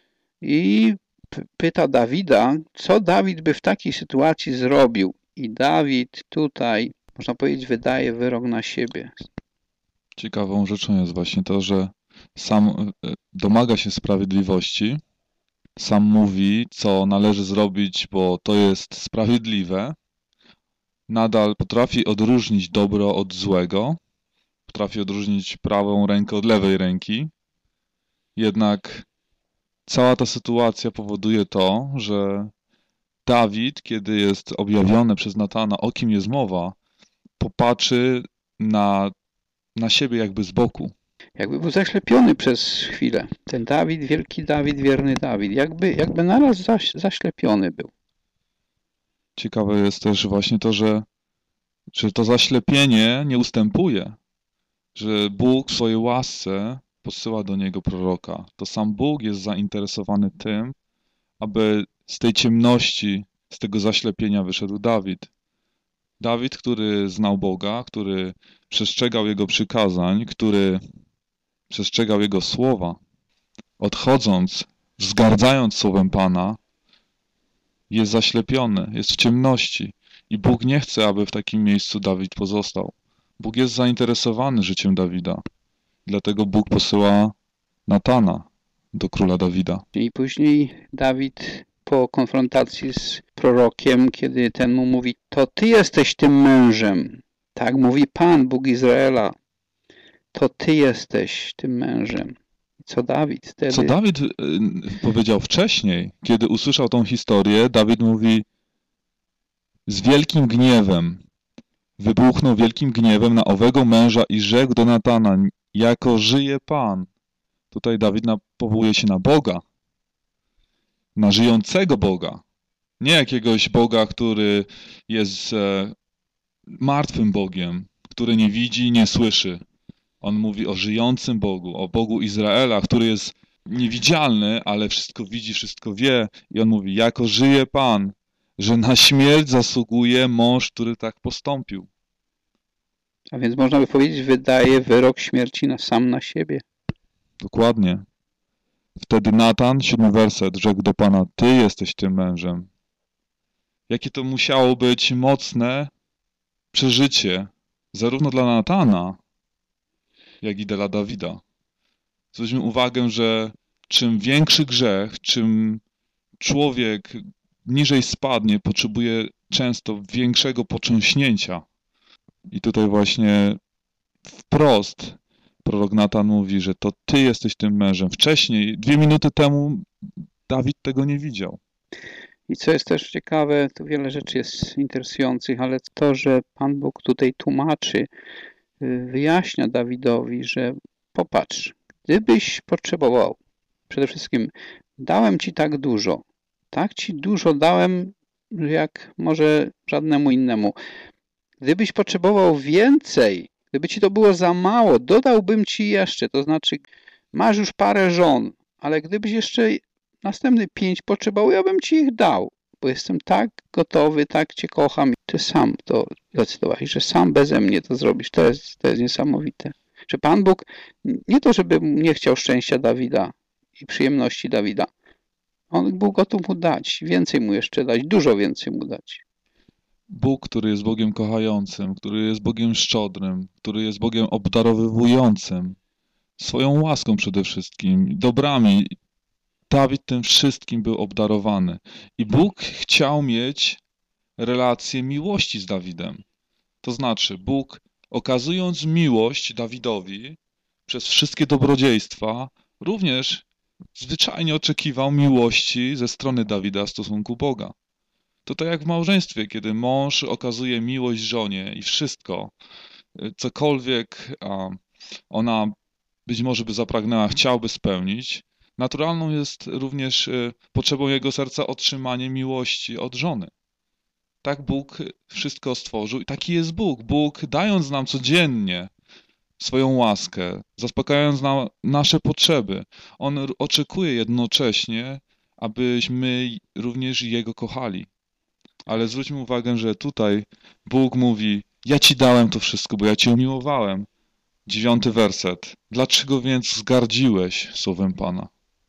i pyta Dawida, co Dawid by w takiej sytuacji zrobił. I Dawid tutaj, można powiedzieć, wydaje wyrok na siebie. Ciekawą rzeczą jest właśnie to, że sam domaga się sprawiedliwości, sam mówi, co należy zrobić, bo to jest sprawiedliwe, nadal potrafi odróżnić dobro od złego, potrafi odróżnić prawą rękę od lewej ręki, jednak cała ta sytuacja powoduje to, że Dawid, kiedy jest objawione przez Natana, o kim jest mowa, popatrzy na siebie jakby z boku. Jakby był zaślepiony przez chwilę. Ten Dawid, wielki Dawid, wierny Dawid. Jakby naraz zaślepiony był. Ciekawe jest też właśnie to, że to zaślepienie nie ustępuje. Że Bóg w swojej łasce posyła do niego proroka. To sam Bóg jest zainteresowany tym, aby z tej ciemności, z tego zaślepienia wyszedł Dawid. Dawid, który znał Boga, który przestrzegał Jego przykazań, który przestrzegał Jego słowa, odchodząc, wzgardzając słowem Pana, jest zaślepiony, jest w ciemności i Bóg nie chce, aby w takim miejscu Dawid pozostał. Bóg jest zainteresowany życiem Dawida, dlatego Bóg posyła Natana do króla Dawida. I później Dawid po konfrontacji z prorokiem, kiedy ten mu mówi: to ty jesteś tym mężem. Tak mówi Pan, Bóg Izraela. To ty jesteś tym mężem. Co Dawid wtedy? Co Dawid powiedział wcześniej, kiedy usłyszał tą historię, Dawid mówi: z wielkim gniewem, wybuchnął wielkim gniewem na owego męża i rzekł do Natana: jako żyje Pan. Tutaj Dawid powołuje się na Boga, na żyjącego Boga. Nie jakiegoś Boga, który jest martwym Bogiem, który nie widzi, nie słyszy. On mówi o żyjącym Bogu, o Bogu Izraela, który jest niewidzialny, ale wszystko widzi, wszystko wie. I on mówi: jako żyje Pan, że na śmierć zasługuje mąż, który tak postąpił. A więc można by powiedzieć, wydaje wyrok śmierci sam na siebie. Dokładnie. Wtedy Natan, 7 werset, rzekł do Pana: ty jesteś tym mężem. Jakie to musiało być mocne przeżycie, zarówno dla Natana, jak i dla Dawida. Zwróćmy uwagę, że czym większy grzech, czym człowiek niżej spadnie, potrzebuje często większego potrząśnięcia. I tutaj właśnie wprost prorok Natan mówi, że to ty jesteś tym mężem. Wcześniej, 2 minuty temu, Dawid tego nie widział. I co jest też ciekawe, tu wiele rzeczy jest interesujących, ale to, że Pan Bóg tutaj tłumaczy, wyjaśnia Dawidowi, że popatrz, gdybyś potrzebował, przede wszystkim dałem ci tak dużo, tak ci dużo dałem, jak może żadnemu innemu. Gdybyś potrzebował więcej, gdyby ci to było za mało, dodałbym ci jeszcze, to znaczy masz już parę żon, ale gdybyś jeszcze następne 5 potrzebował, ja bym ci ich dał, bo jestem tak gotowy, tak cię kocham. Ty sam to zdecydowałeś, że sam beze mnie to zrobisz. To jest niesamowite. Że Pan Bóg nie to, żeby nie chciał szczęścia Dawida i przyjemności Dawida. On był gotów mu dać, więcej mu jeszcze dać, dużo więcej mu dać. Bóg, który jest Bogiem kochającym, który jest Bogiem szczodrym, który jest Bogiem obdarowywującym, swoją łaską przede wszystkim, dobrami. Dawid tym wszystkim był obdarowany. I Bóg chciał mieć relację miłości z Dawidem. To znaczy, Bóg, okazując miłość Dawidowi przez wszystkie dobrodziejstwa, również zwyczajnie oczekiwał miłości ze strony Dawida w stosunku Boga. To tak jak w małżeństwie, kiedy mąż okazuje miłość żonie i wszystko, cokolwiek ona być może by zapragnęła, chciałby spełnić, naturalną jest również potrzebą jego serca otrzymanie miłości od żony. Tak Bóg wszystko stworzył i taki jest Bóg. Bóg, dając nam codziennie swoją łaskę, zaspokajając nam nasze potrzeby, On oczekuje jednocześnie, abyśmy również Jego kochali. Ale zwróćmy uwagę, że tutaj Bóg mówi, ja Ci dałem to wszystko, bo ja Cię umiłowałem. 9 werset. Dlaczego więc zgardziłeś słowem Pana?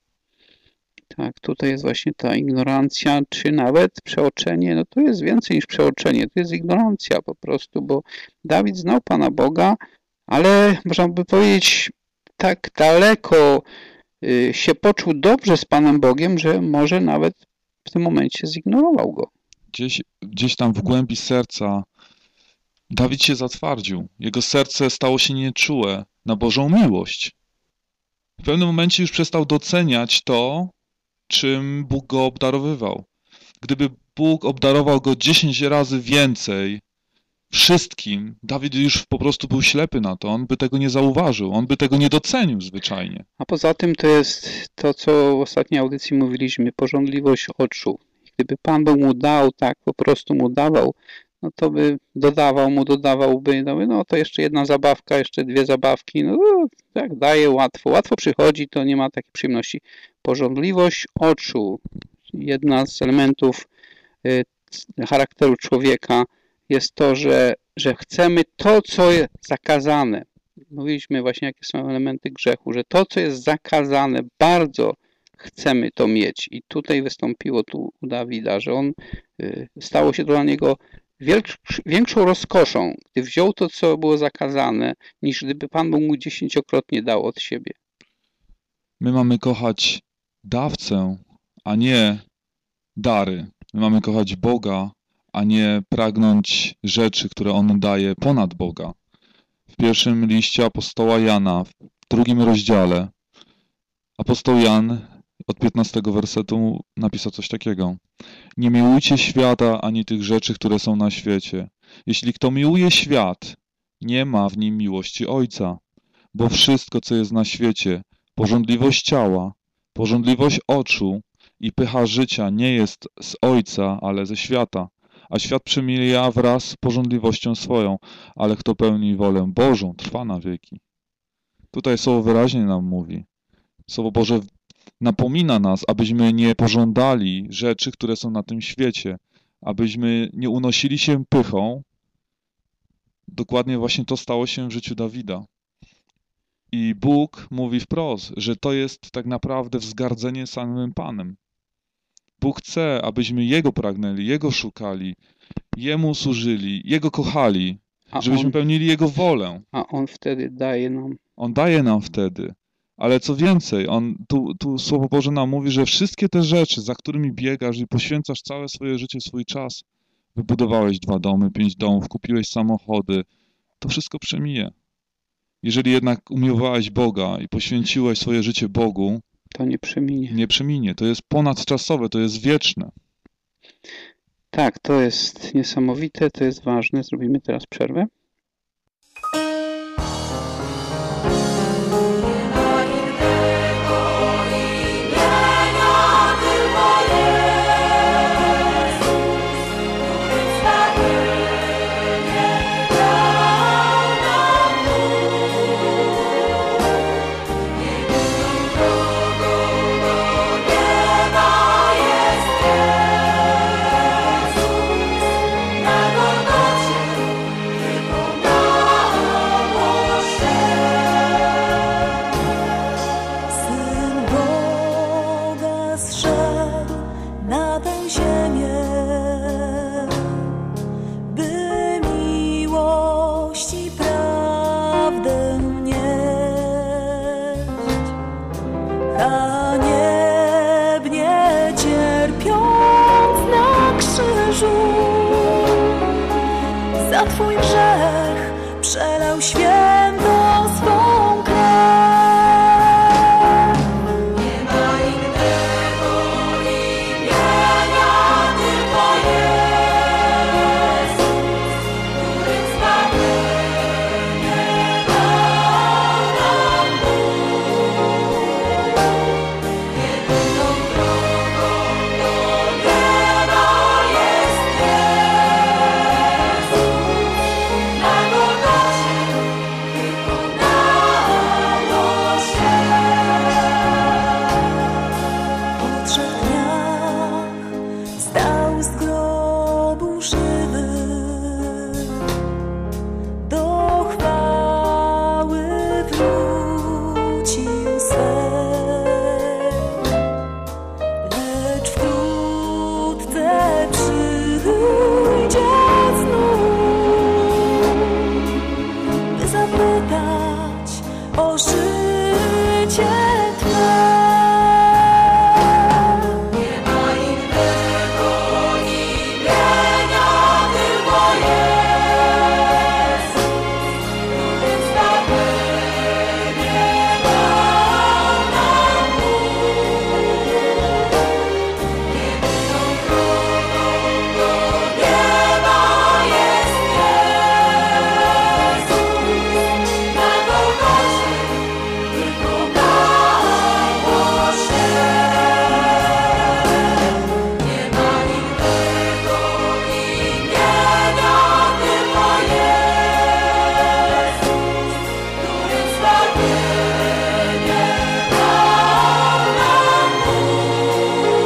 Tak, tutaj jest właśnie ta ignorancja, czy nawet przeoczenie, no to jest więcej niż przeoczenie, to jest ignorancja po prostu, bo Dawid znał Pana Boga, ale można by powiedzieć, tak daleko się poczuł dobrze z Panem Bogiem, że może nawet w tym momencie zignorował Go. Gdzieś tam w głębi serca Dawid się zatwardził. Jego serce stało się nieczułe na Bożą miłość. W pewnym momencie już przestał doceniać to, czym Bóg go obdarowywał. Gdyby Bóg obdarował go 10 razy więcej wszystkim, Dawid już po prostu był ślepy na to. On by tego nie zauważył. On by tego nie docenił zwyczajnie. A poza tym to jest to, co w ostatniej audycji mówiliśmy, pożądliwość oczu. Gdyby Pan Bóg mu dał, tak po prostu mu dawał, no to by dodawałby, no to jeszcze jedna zabawka, jeszcze 2 zabawki, no tak daje łatwo przychodzi, to nie ma takiej przyjemności. Pożądliwość oczu, jedna z elementów charakteru człowieka jest to, że chcemy to, co jest zakazane. Mówiliśmy właśnie, jakie są elementy grzechu, że to, co jest zakazane, bardzo chcemy to mieć. I tutaj wystąpiło u Dawida, że on stało się to dla niego większą rozkoszą, gdy wziął to, co było zakazane, niż gdyby Pan Bóg mu 10-krotnie dał od siebie. My mamy kochać dawcę, a nie dary. My mamy kochać Boga, a nie pragnąć rzeczy, które On daje ponad Boga. W pierwszym liście apostoła Jana, w 2 rozdziale, apostoł Jan od 15 wersetu napisał coś takiego. Nie miłujcie świata, ani tych rzeczy, które są na świecie. Jeśli kto miłuje świat, nie ma w nim miłości Ojca. Bo wszystko, co jest na świecie, pożądliwość ciała, pożądliwość oczu i pycha życia nie jest z Ojca, ale ze świata. A świat przemija wraz z pożądliwością swoją, ale kto pełni wolę Bożą, trwa na wieki. Tutaj Słowo wyraźnie nam mówi. Słowo Boże napomina nas, abyśmy nie pożądali rzeczy, które są na tym świecie, abyśmy nie unosili się pychą. Dokładnie właśnie to stało się w życiu Dawida. I Bóg mówi wprost, że to jest tak naprawdę wzgardzenie samym Panem. Bóg chce, abyśmy Jego pragnęli, Jego szukali, Jemu służyli, Jego kochali, żebyśmy pełnili Jego wolę. A On wtedy daje nam. On daje nam wtedy. Ale co więcej, tu Słowo Boże nam mówi, że wszystkie te rzeczy, za którymi biegasz i poświęcasz całe swoje życie, swój czas, wybudowałeś 2 domy, 5 domów, kupiłeś samochody, to wszystko przemije. Jeżeli jednak umiłowałeś Boga i poświęciłeś swoje życie Bogu, to nie przeminie. Nie przeminie. To jest ponadczasowe, to jest wieczne. Tak, to jest niesamowite, to jest ważne. Zrobimy teraz przerwę. Go haniebnie cierpiąc na krzyżu. Za Twój grzech przelał święto swą krew. Nie ma innego imienia, tylko Jezus, którym zbawienie dał nam Bóg. Jedyną drogą do nieba jest Jezus. Na Golgocie wykonało się. Po 3 dniach wstał z grobu żywy, do chwały wrócił swej. Lecz wkrótce przyjdzie znów, by zapytać o życie Twe. Nie ma innego imienia, tylko Jezus, którym zbawienie dał nam Bóg. Jedyną drogą do nieba jest Jezus. Na Golgocie wykonało się. Nie ma innego imienia, tylko Jezus, którym zbawienie dał nam Bóg.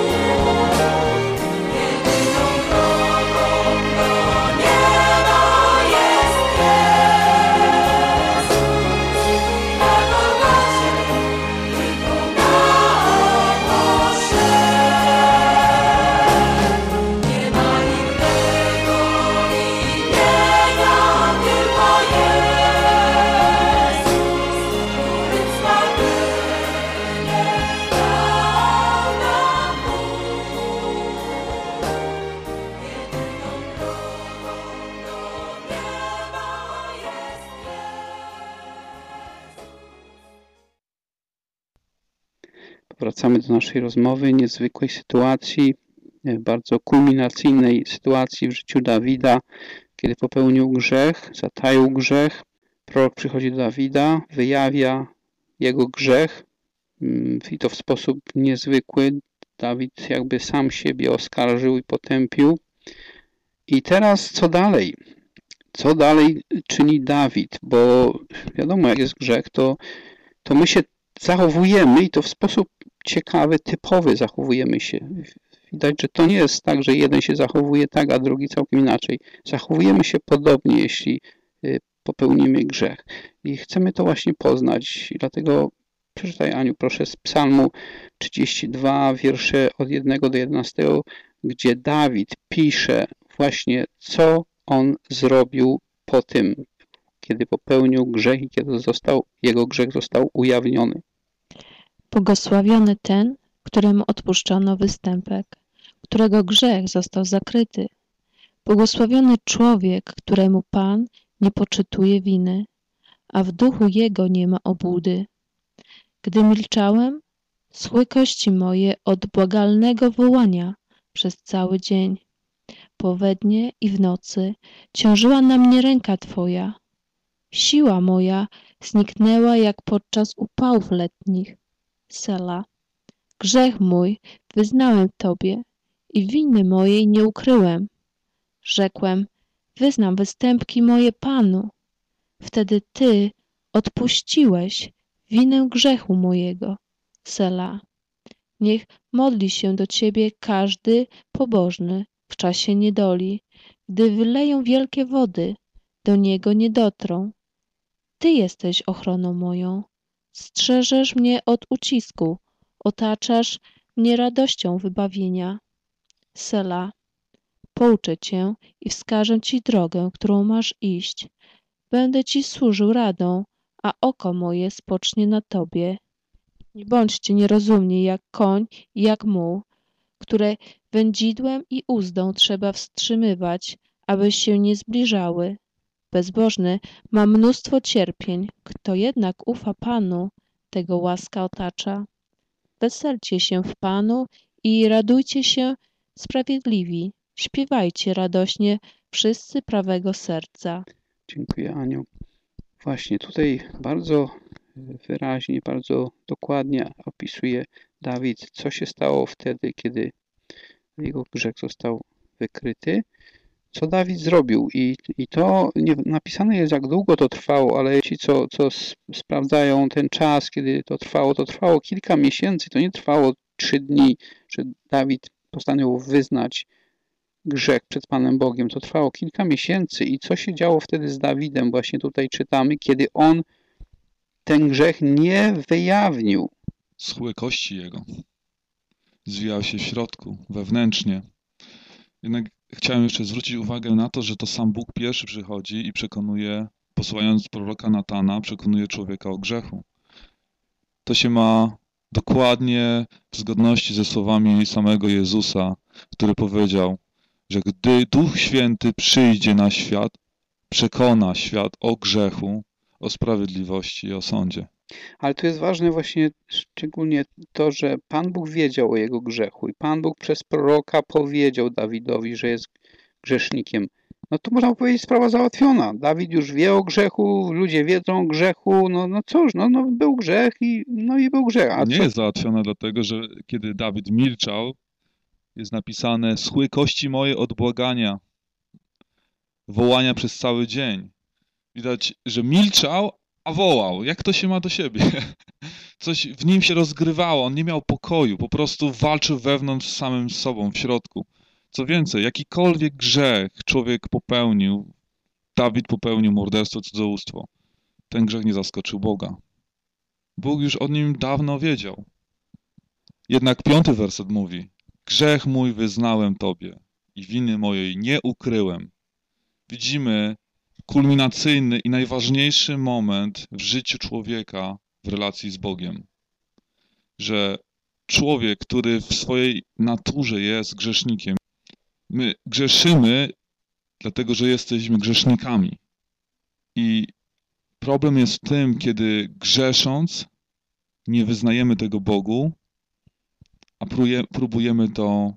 Jedyną drogą do nieba jest Jezus. Na Golgocie wykonało się. Nie ma innego imienia, tylko Jezus, którym zbawienie dał nam Bóg. Jedyną drogą do nieba jest Wracamy do naszej rozmowy, niezwykłej sytuacji, bardzo kulminacyjnej sytuacji w życiu Dawida, kiedy popełnił grzech, zataił grzech. Prorok przychodzi do Dawida, wyjawia jego grzech i to w sposób niezwykły. Dawid jakby sam siebie oskarżył i potępił. I teraz co dalej? Co dalej czyni Dawid? Bo wiadomo, jak jest grzech, to my się zachowujemy i to w sposób ciekawy, typowy zachowujemy się. Widać, że to nie jest tak, że jeden się zachowuje tak, a drugi całkiem inaczej. Zachowujemy się podobnie, jeśli popełnimy grzech. I chcemy to właśnie poznać. I dlatego przeczytaj, Aniu, proszę, z Psalmu 32, wiersze od 1 do 11, gdzie Dawid pisze właśnie, co on zrobił po tym, kiedy popełnił grzech i kiedy jego grzech został ujawniony. Błogosławiony ten, któremu odpuszczono występek, którego grzech został zakryty. Błogosławiony człowiek, któremu Pan nie poczytuje winy, a w duchu jego nie ma obłudy. Gdy milczałem, schły kości moje od błagalnego wołania przez cały dzień. Po we dnie i w nocy ciążyła na mnie ręka Twoja. Siła moja zniknęła jak podczas upałów letnich. Sela. Grzech mój wyznałem Tobie i winy mojej nie ukryłem. Rzekłem, wyznam występki moje Panu. Wtedy Ty odpuściłeś winę grzechu mojego. Sela. Niech modli się do Ciebie każdy pobożny w czasie niedoli, gdy wyleją wielkie wody, do niego nie dotrą. Ty jesteś ochroną moją. Strzeżesz mnie od ucisku, otaczasz mnie radością wybawienia. Sela. Pouczę Cię i wskażę Ci drogę, którą masz iść. Będę Ci służył radą, a oko moje spocznie na Tobie. Nie bądźcie nierozumni jak koń i jak muł, które wędzidłem i uzdą trzeba wstrzymywać, aby się nie zbliżały. Bezbożny ma mnóstwo cierpień, kto jednak ufa Panu, tego łaska otacza. Weselcie się w Panu i radujcie się sprawiedliwi. Śpiewajcie radośnie wszyscy prawego serca. Dziękuję, Aniu. Właśnie tutaj bardzo wyraźnie, bardzo dokładnie opisuje Dawid, co się stało wtedy, kiedy jego grzech został wykryty, co Dawid zrobił. I to nie napisane jest, jak długo to trwało, ale ci, co sprawdzają ten czas, kiedy to trwało kilka miesięcy. To nie trwało 3 dni, że Dawid postanowił wyznać grzech przed Panem Bogiem. To trwało kilka miesięcy. I co się działo wtedy z Dawidem? Właśnie tutaj czytamy, kiedy on ten grzech nie wyjawnił. Schły kości jego zwijał się w środku, wewnętrznie. Jednak chciałem jeszcze zwrócić uwagę na to, że to sam Bóg pierwszy przychodzi i przekonuje, posyłając proroka Natana, przekonuje człowieka o grzechu. To się ma dokładnie w zgodności ze słowami samego Jezusa, który powiedział, że gdy Duch Święty przyjdzie na świat, przekona świat o grzechu, o sprawiedliwości i o sądzie. Ale tu jest ważne właśnie szczególnie to, że Pan Bóg wiedział o jego grzechu i Pan Bóg przez proroka powiedział Dawidowi, że jest grzesznikiem. No to można powiedzieć, sprawa załatwiona. Dawid już wie o grzechu, ludzie wiedzą o grzechu, no cóż, no był grzech i był grzech. Nie jest załatwiona dlatego, że kiedy Dawid milczał, jest napisane: schły kości moje od błagania, wołania przez cały dzień. Widać, że milczał, a wołał. Jak to się ma do siebie? Coś w nim się rozgrywało, on nie miał pokoju, po prostu walczył wewnątrz z samym sobą, w środku. Co więcej, jakikolwiek grzech człowiek popełnił, Dawid popełnił morderstwo, cudzołóstwo, ten grzech nie zaskoczył Boga. Bóg już o nim dawno wiedział. Jednak 5. werset mówi: grzech mój wyznałem Tobie i winy mojej nie ukryłem. Widzimy kulminacyjny i najważniejszy moment w życiu człowieka w relacji z Bogiem. Że człowiek, który w swojej naturze jest grzesznikiem, my grzeszymy, dlatego że jesteśmy grzesznikami. I problem jest w tym, kiedy grzesząc nie wyznajemy tego Bogu, a próbujemy to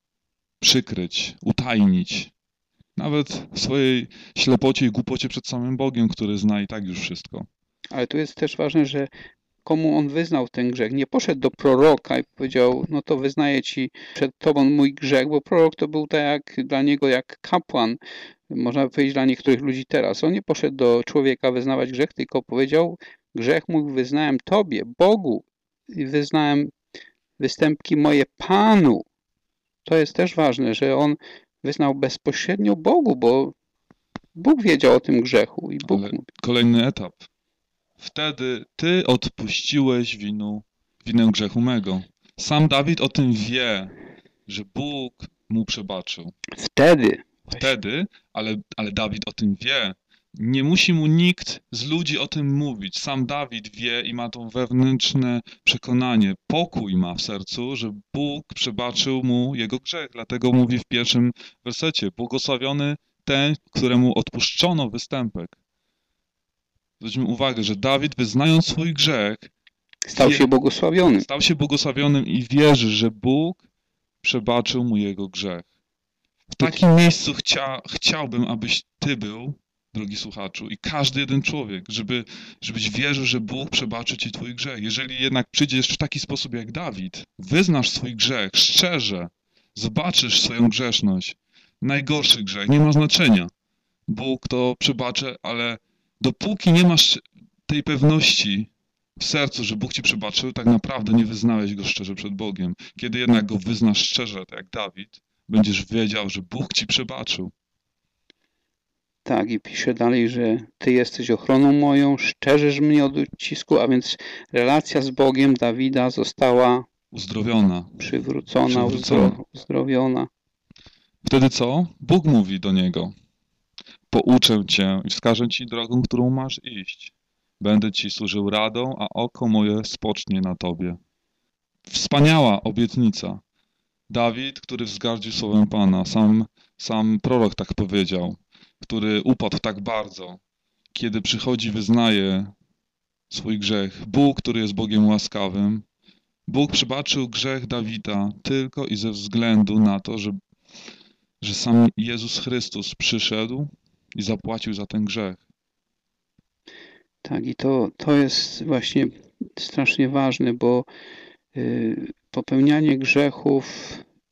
przykryć, utajnić. Nawet w swojej ślepocie i głupocie przed samym Bogiem, który zna i tak już wszystko. Ale tu jest też ważne, że komu on wyznał ten grzech. Nie poszedł do proroka i powiedział, no to wyznaję ci przed tobą mój grzech, bo prorok to był tak jak dla niego jak kapłan, można powiedzieć dla niektórych ludzi teraz. On nie poszedł do człowieka wyznawać grzech, tylko powiedział, grzech mój wyznałem Tobie, Bogu, i wyznałem występki moje Panu. To jest też ważne, że on wyznał bezpośrednio Bogu, bo Bóg wiedział o tym grzechu. I Bóg mówi. Kolejny etap. Wtedy Ty odpuściłeś winę grzechu mego. Sam Dawid o tym wie, że Bóg mu przebaczył. Wtedy, ale Dawid o tym wie. Nie musi mu nikt z ludzi o tym mówić. Sam Dawid wie i ma to wewnętrzne przekonanie. Pokój ma w sercu, że Bóg przebaczył mu jego grzech. Dlatego mówi w 1. wersecie: błogosławiony ten, któremu odpuszczono występek. Zwróćmy uwagę, że Dawid, wyznając swój grzech, stał się błogosławionym. Stał się błogosławionym i wierzy, że Bóg przebaczył mu jego grzech. W takim miejscu chciałbym, abyś ty był, drogi słuchaczu, i każdy jeden człowiek, żebyś wierzył, że Bóg przebaczy ci twój grzech. Jeżeli jednak przyjdziesz w taki sposób jak Dawid, wyznasz swój grzech szczerze, zobaczysz swoją grzeszność, najgorszy grzech, nie ma znaczenia. Bóg to przebaczy, ale dopóki nie masz tej pewności w sercu, że Bóg ci przebaczył, tak naprawdę nie wyznałeś go szczerze przed Bogiem. Kiedy jednak go wyznasz szczerze, tak jak Dawid, będziesz wiedział, że Bóg ci przebaczył. Tak, i pisze dalej, że Ty jesteś ochroną moją, szczerzysz mnie od ucisku, a więc relacja z Bogiem Dawida została uzdrowiona, przywrócona. Uzdrowiona. Wtedy co? Bóg mówi do niego: pouczę cię i wskażę ci drogą, którą masz iść. Będę Ci służył radą, a oko moje spocznie na Tobie. Wspaniała obietnica. Dawid, który wzgardził słowem Pana, sam prorok tak powiedział, który upadł tak bardzo, kiedy przychodzi, wyznaje swój grzech. Bóg, który jest Bogiem łaskawym, Bóg przebaczył grzech Dawida tylko i ze względu na to, że sam Jezus Chrystus przyszedł i zapłacił za ten grzech. Tak, i to jest właśnie strasznie ważne, bo popełnianie grzechów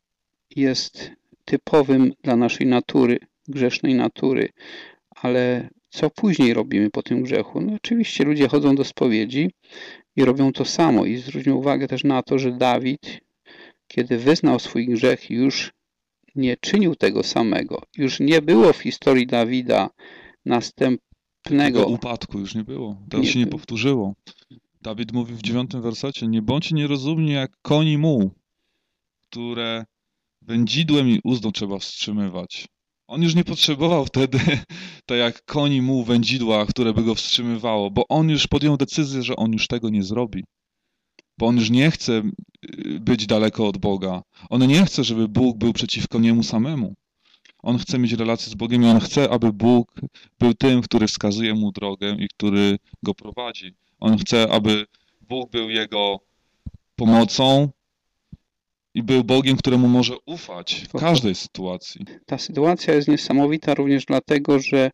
jest typowym dla naszej natury, grzesznej natury, ale co później robimy po tym grzechu? No oczywiście ludzie chodzą do spowiedzi i robią to samo. I zwróćmy uwagę też na to, że Dawid, kiedy wyznał swój grzech, już nie czynił tego samego. Już nie było w historii Dawida następnego upadku, już nie było. Teraz się nie powtórzyło. Dawid mówi w 9 wersecie: nie bądźcie nierozumni jak koni muł, które wędzidłem i uzdą trzeba wstrzymywać. On już nie potrzebował wtedy, tak jak koni muł, wędzidła, które by go wstrzymywało, bo on już podjął decyzję, że on już tego nie zrobi. Bo on już nie chce być daleko od Boga. On nie chce, żeby Bóg był przeciwko niemu samemu. On chce mieć relację z Bogiem i on chce, aby Bóg był tym, który wskazuje mu drogę i który go prowadzi. On chce, aby Bóg był jego pomocą i był Bogiem, któremu może ufać w każdej sytuacji. Ta sytuacja jest niesamowita również dlatego, że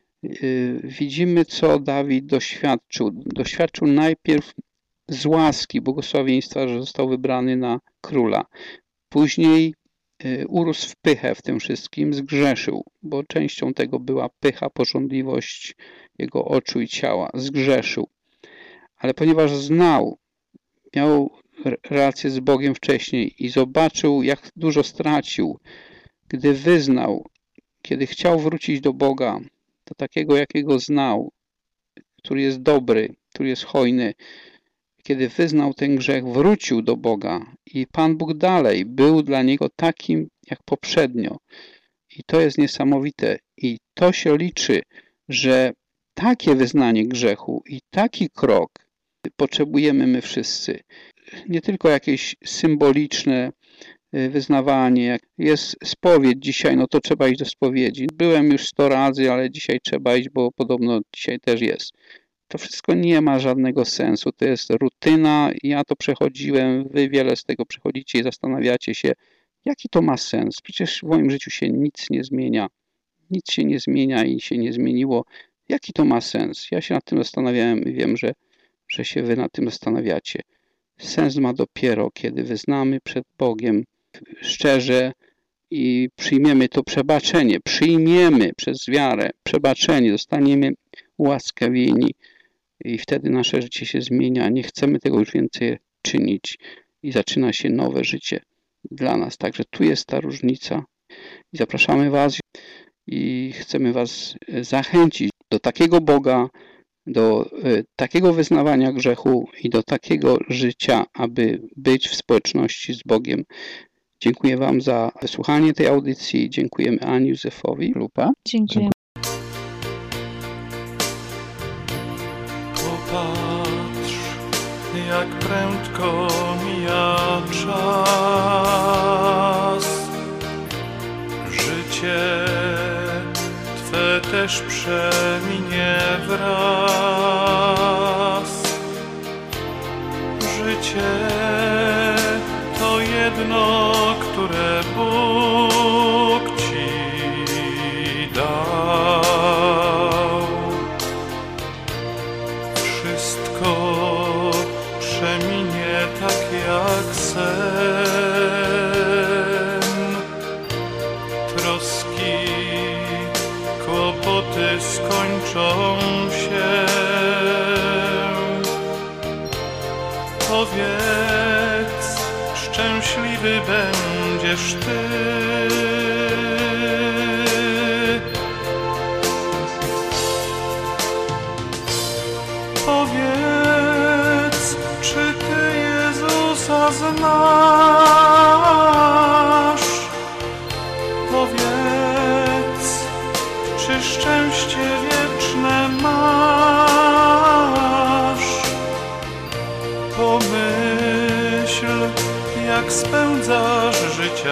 widzimy, co Dawid doświadczył. Doświadczył najpierw z łaski, błogosławieństwa, że został wybrany na króla. Później urósł w pychę w tym wszystkim, zgrzeszył, bo częścią tego była pycha, pożądliwość jego oczu i ciała. Zgrzeszył. Ale ponieważ znał, miał relację z Bogiem wcześniej i zobaczył, jak dużo stracił, gdy wyznał, kiedy chciał wrócić do Boga, do takiego, jakiego znał, który jest dobry, który jest hojny, kiedy wyznał ten grzech, wrócił do Boga i Pan Bóg dalej był dla niego takim, jak poprzednio. I to jest niesamowite. I to się liczy, że takie wyznanie grzechu i taki krok potrzebujemy my wszyscy. Nie tylko jakieś symboliczne wyznawanie. Jest spowiedź dzisiaj, no to trzeba iść do spowiedzi. Byłem już 100 razy, ale dzisiaj trzeba iść, bo podobno dzisiaj też jest. To wszystko nie ma żadnego sensu. To jest rutyna. Ja to przechodziłem, wy wiele z tego przechodzicie i zastanawiacie się, jaki to ma sens. Przecież w moim życiu się nic nie zmienia. Nic się nie zmienia i się nie zmieniło. Jaki to ma sens? Ja się nad tym zastanawiałem i wiem, że się wy nad tym zastanawiacie. Sens ma dopiero, kiedy wyznamy przed Bogiem szczerze i przyjmiemy to przebaczenie. Przyjmiemy przez wiarę przebaczenie, zostaniemy ułaskawieni i wtedy nasze życie się zmienia. Nie chcemy tego już więcej czynić i zaczyna się nowe życie dla nas. Także tu jest ta różnica i zapraszamy was i chcemy was zachęcić do takiego Boga, do takiego wyznawania grzechu i do takiego życia, aby być w społeczności z Bogiem. Dziękuję wam za wysłuchanie tej audycji. Dziękujemy Ani, Józefowi, Lupa. Dziękuję. Popatrz, jak prędko mija czas. Życie Twe też przeminie wraz. Życie to jedno, które Bóg Ci dał. Wszystko przeminie tak jak sen. Troski, kłopoty skończą się. Powiedz, szczęśliwy będziesz Ty. Powiedz, czy Ty Jezusa znasz? Powiedz, czy szczęście wieczne masz? jak spędzasz życia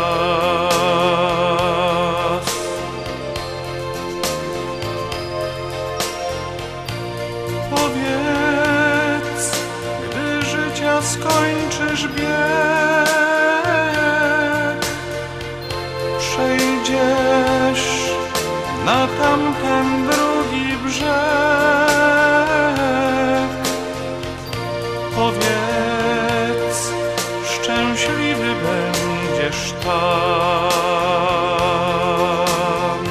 czas. Powiedz, gdy życia skończysz bieg, przejdziesz na tamten drugi brzeg. Powiedz, szczęśliwy będziesz tam.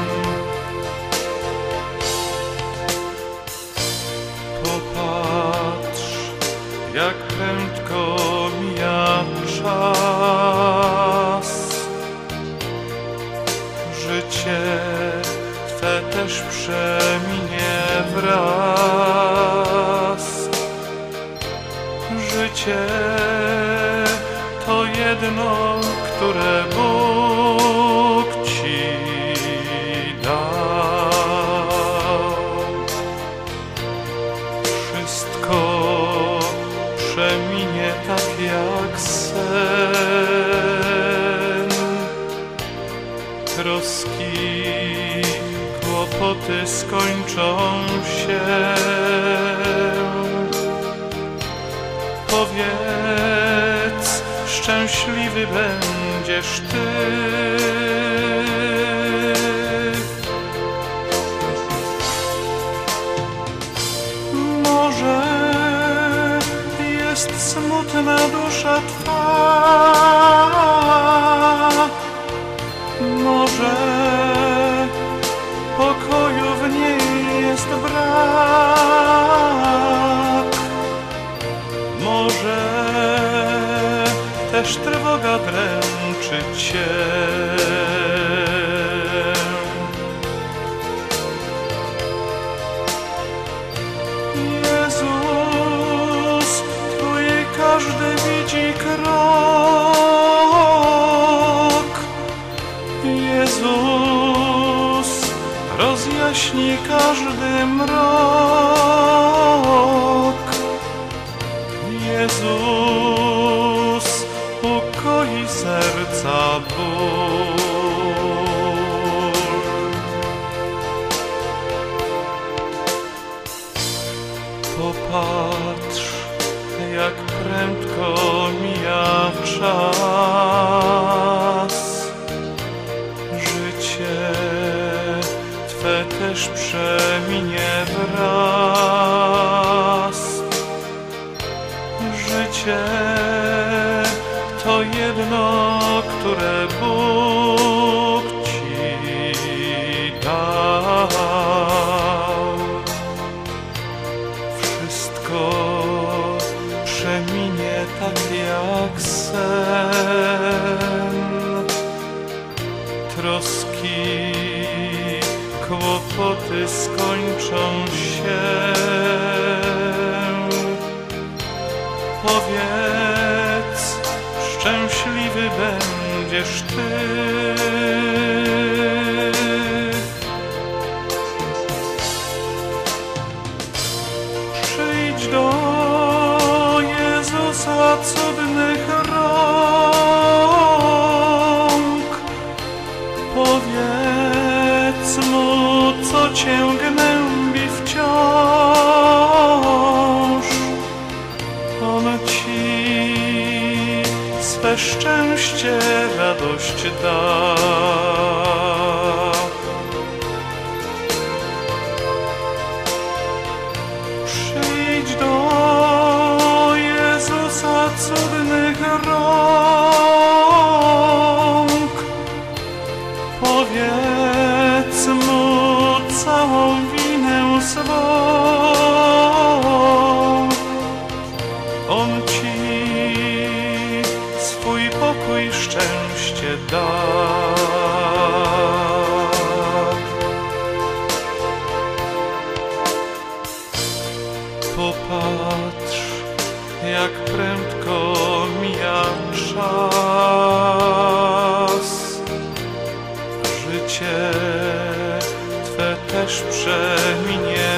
Popatrz, jak prędko mija czas. Życie Twe też przeminie wraz. Życie to jedno, które Bóg Ci dał. Wszystko przeminie tak jak sen. Troski, kłopoty skończą się. Powiedz, szczęśliwy będziesz Ty. Może jest smutna dusza Twa, może pokoju w niej jest brak, może też trwoga dręczy Cię. Jezus Twój każdy widzi krok. Jezus rozjaśni każdy mrok. Jezus ukoi serca ból. Popatrz, jak prędko mija czas. Życie Twe też przeminie wraz. Życie to jedno, które Bóg Ci dał. Wszystko przeminie tak jak sen. Troski, kłopoty skończą się. Powiedz, szczęśliwy będziesz Ty. Przyjdź do Jezusa cudnych rąk. Powiedz Mu, co Cię gnębi wciąż. On Ci swe szczęście, radość da. Przyjdź do Jezusa cudnych rąk. Powiedz Mu całą winę swą. On Ci swój pokój, szczęście da. Popatrz, jak prędko mija czas. Życie Twe też przeminie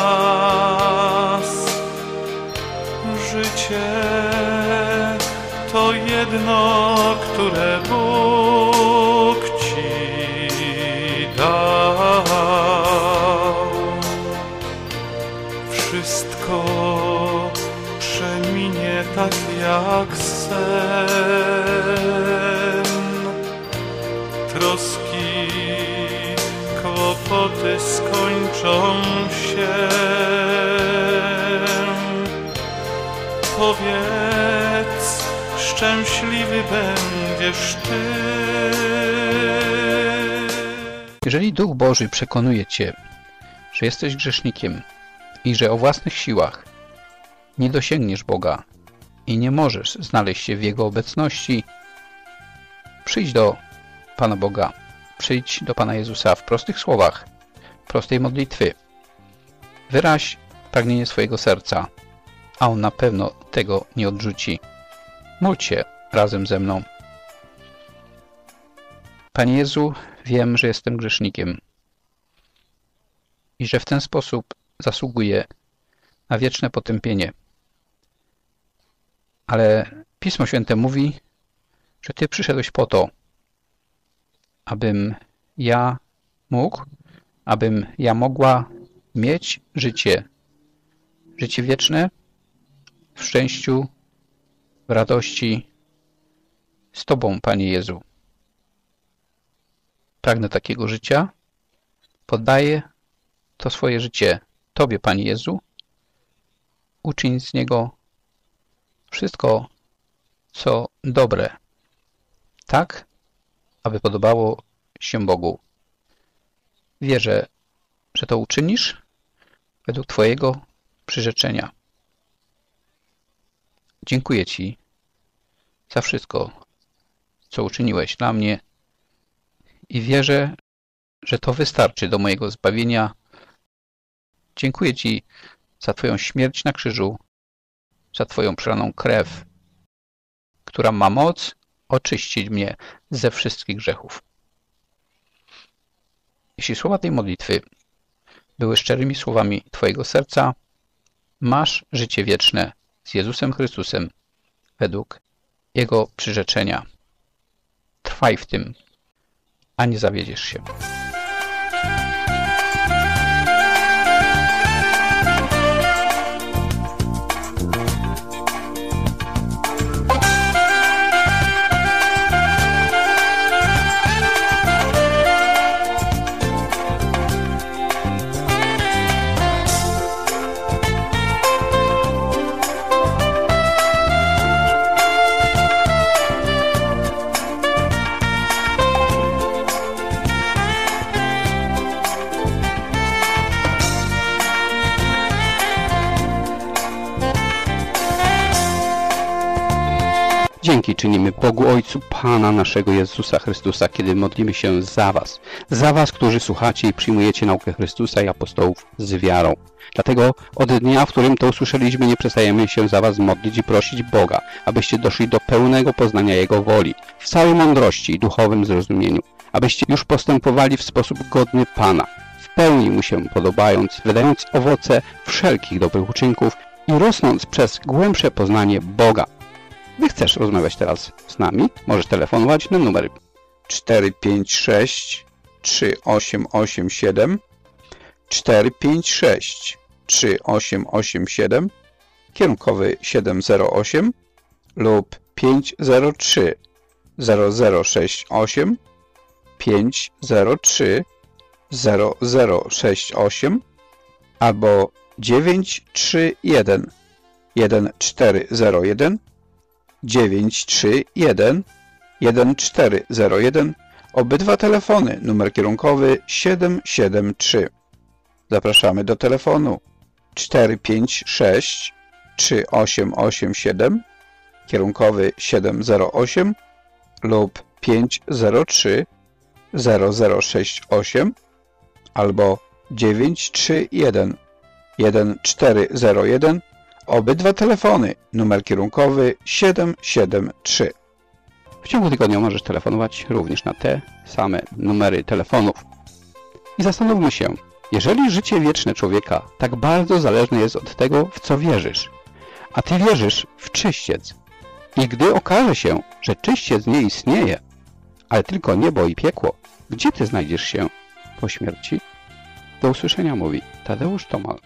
wraz. Życie to jedno, które Bóg Ci dał. Wszystko przeminie tak jak sen. Troski, kłopoty skończą się. Powiedz, szczęśliwy będziesz Ty. Jeżeli Duch Boży przekonuje Cię, że jesteś grzesznikiem i że o własnych siłach nie dosięgniesz Boga i nie możesz znaleźć się w Jego obecności, przyjdź do Pana Boga, przyjdź do Pana Jezusa w prostych słowach, prostej modlitwy. Wyraź pragnienie swojego serca, a On na pewno tego nie odrzuci. Módl się razem ze mną. Panie Jezu, wiem, że jestem grzesznikiem i że w ten sposób zasługuję na wieczne potępienie. Ale Pismo Święte mówi, że Ty przyszedłeś po to, abym ja mógł, abym ja mogła mieć życie wieczne w szczęściu, w radości z Tobą, Panie Jezu. Pragnę takiego życia. Poddaję to swoje życie Tobie, Panie Jezu. Uczyń z niego wszystko, co dobre, tak, aby podobało się Bogu. Wierzę, że to uczynisz według Twojego przyrzeczenia. Dziękuję Ci za wszystko, co uczyniłeś dla mnie i wierzę, że to wystarczy do mojego zbawienia. Dziękuję Ci za Twoją śmierć na krzyżu, za Twoją przelaną krew, która ma moc oczyścić mnie ze wszystkich grzechów. Jeśli słowa tej modlitwy były szczerymi słowami Twojego serca, masz życie wieczne z Jezusem Chrystusem według Jego przyrzeczenia. Trwaj w tym, a nie zawiedziesz się. Dzięki czynimy Bogu Ojcu Pana naszego Jezusa Chrystusa, kiedy modlimy się za Was, którzy słuchacie i przyjmujecie naukę Chrystusa i apostołów z wiarą. Dlatego od dnia, w którym to usłyszeliśmy, nie przestajemy się za Was modlić i prosić Boga, abyście doszli do pełnego poznania Jego woli, w całej mądrości i duchowym zrozumieniu, abyście już postępowali w sposób godny Pana, w pełni Mu się podobając, wydając owoce wszelkich dobrych uczynków i rosnąc przez głębsze poznanie Boga. Gdy chcesz rozmawiać teraz z nami, możesz telefonować na numer 456 3887 456 3887 kierunkowy 708 lub 503 0068 503 0068 albo 931 1401 931 1401. Obydwa telefony, numer kierunkowy 773. Zapraszamy do telefonu 456 3887 kierunkowy 708 lub 503 0068 albo 931 1401. Obydwa telefony, numer kierunkowy 773. W ciągu tygodnia możesz telefonować również na te same numery telefonów. I zastanówmy się, jeżeli życie wieczne człowieka tak bardzo zależne jest od tego, w co wierzysz, a Ty wierzysz w czyściec, I gdy okaże się, że czyściec nie istnieje, ale tylko niebo i piekło, gdzie ty znajdziesz się po śmierci? Do usłyszenia, mówi Tadeusz Tomal.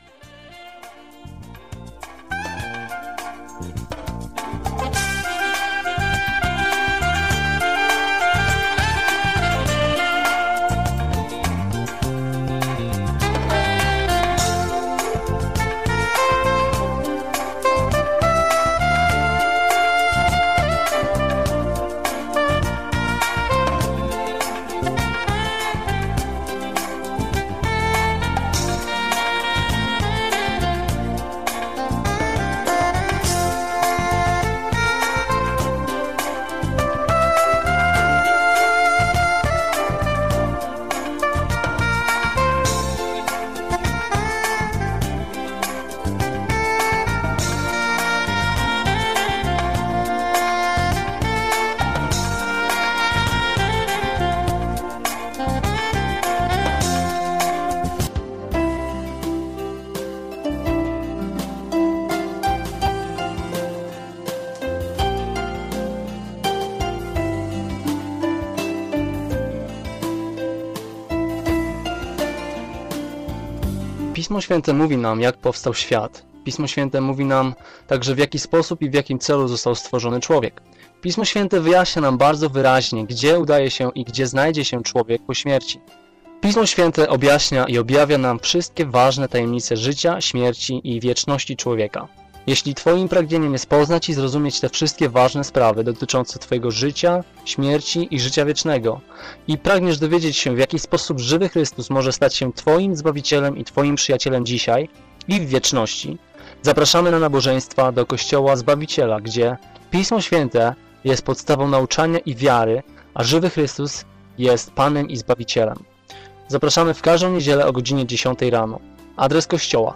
Pismo Święte mówi nam, jak powstał świat. Pismo Święte mówi nam także, w jaki sposób i w jakim celu został stworzony człowiek. Pismo Święte wyjaśnia nam bardzo wyraźnie, gdzie udaje się i gdzie znajdzie się człowiek po śmierci. Pismo Święte objaśnia i objawia nam wszystkie ważne tajemnice życia, śmierci i wieczności człowieka. Jeśli Twoim pragnieniem jest poznać i zrozumieć te wszystkie ważne sprawy dotyczące Twojego życia, śmierci i życia wiecznego i pragniesz dowiedzieć się, w jaki sposób żywy Chrystus może stać się Twoim Zbawicielem i Twoim przyjacielem dzisiaj i w wieczności, zapraszamy na nabożeństwa do Kościoła Zbawiciela, gdzie Pismo Święte jest podstawą nauczania i wiary, a żywy Chrystus jest Panem i Zbawicielem. Zapraszamy w każdą niedzielę o godzinie 10 rano. Adres kościoła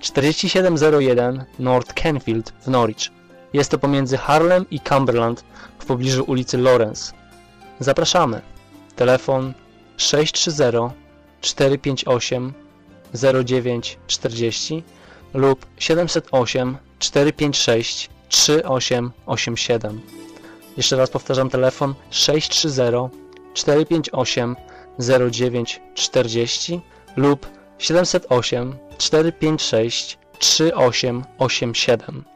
4701 North Canfield w Norwich. Jest to pomiędzy Harlem i Cumberland w pobliżu ulicy Lawrence. Zapraszamy. Telefon 630 458 0940 lub 708 456 3887. Jeszcze raz powtarzam, telefon 630 458 0940 lub 708 456 3887.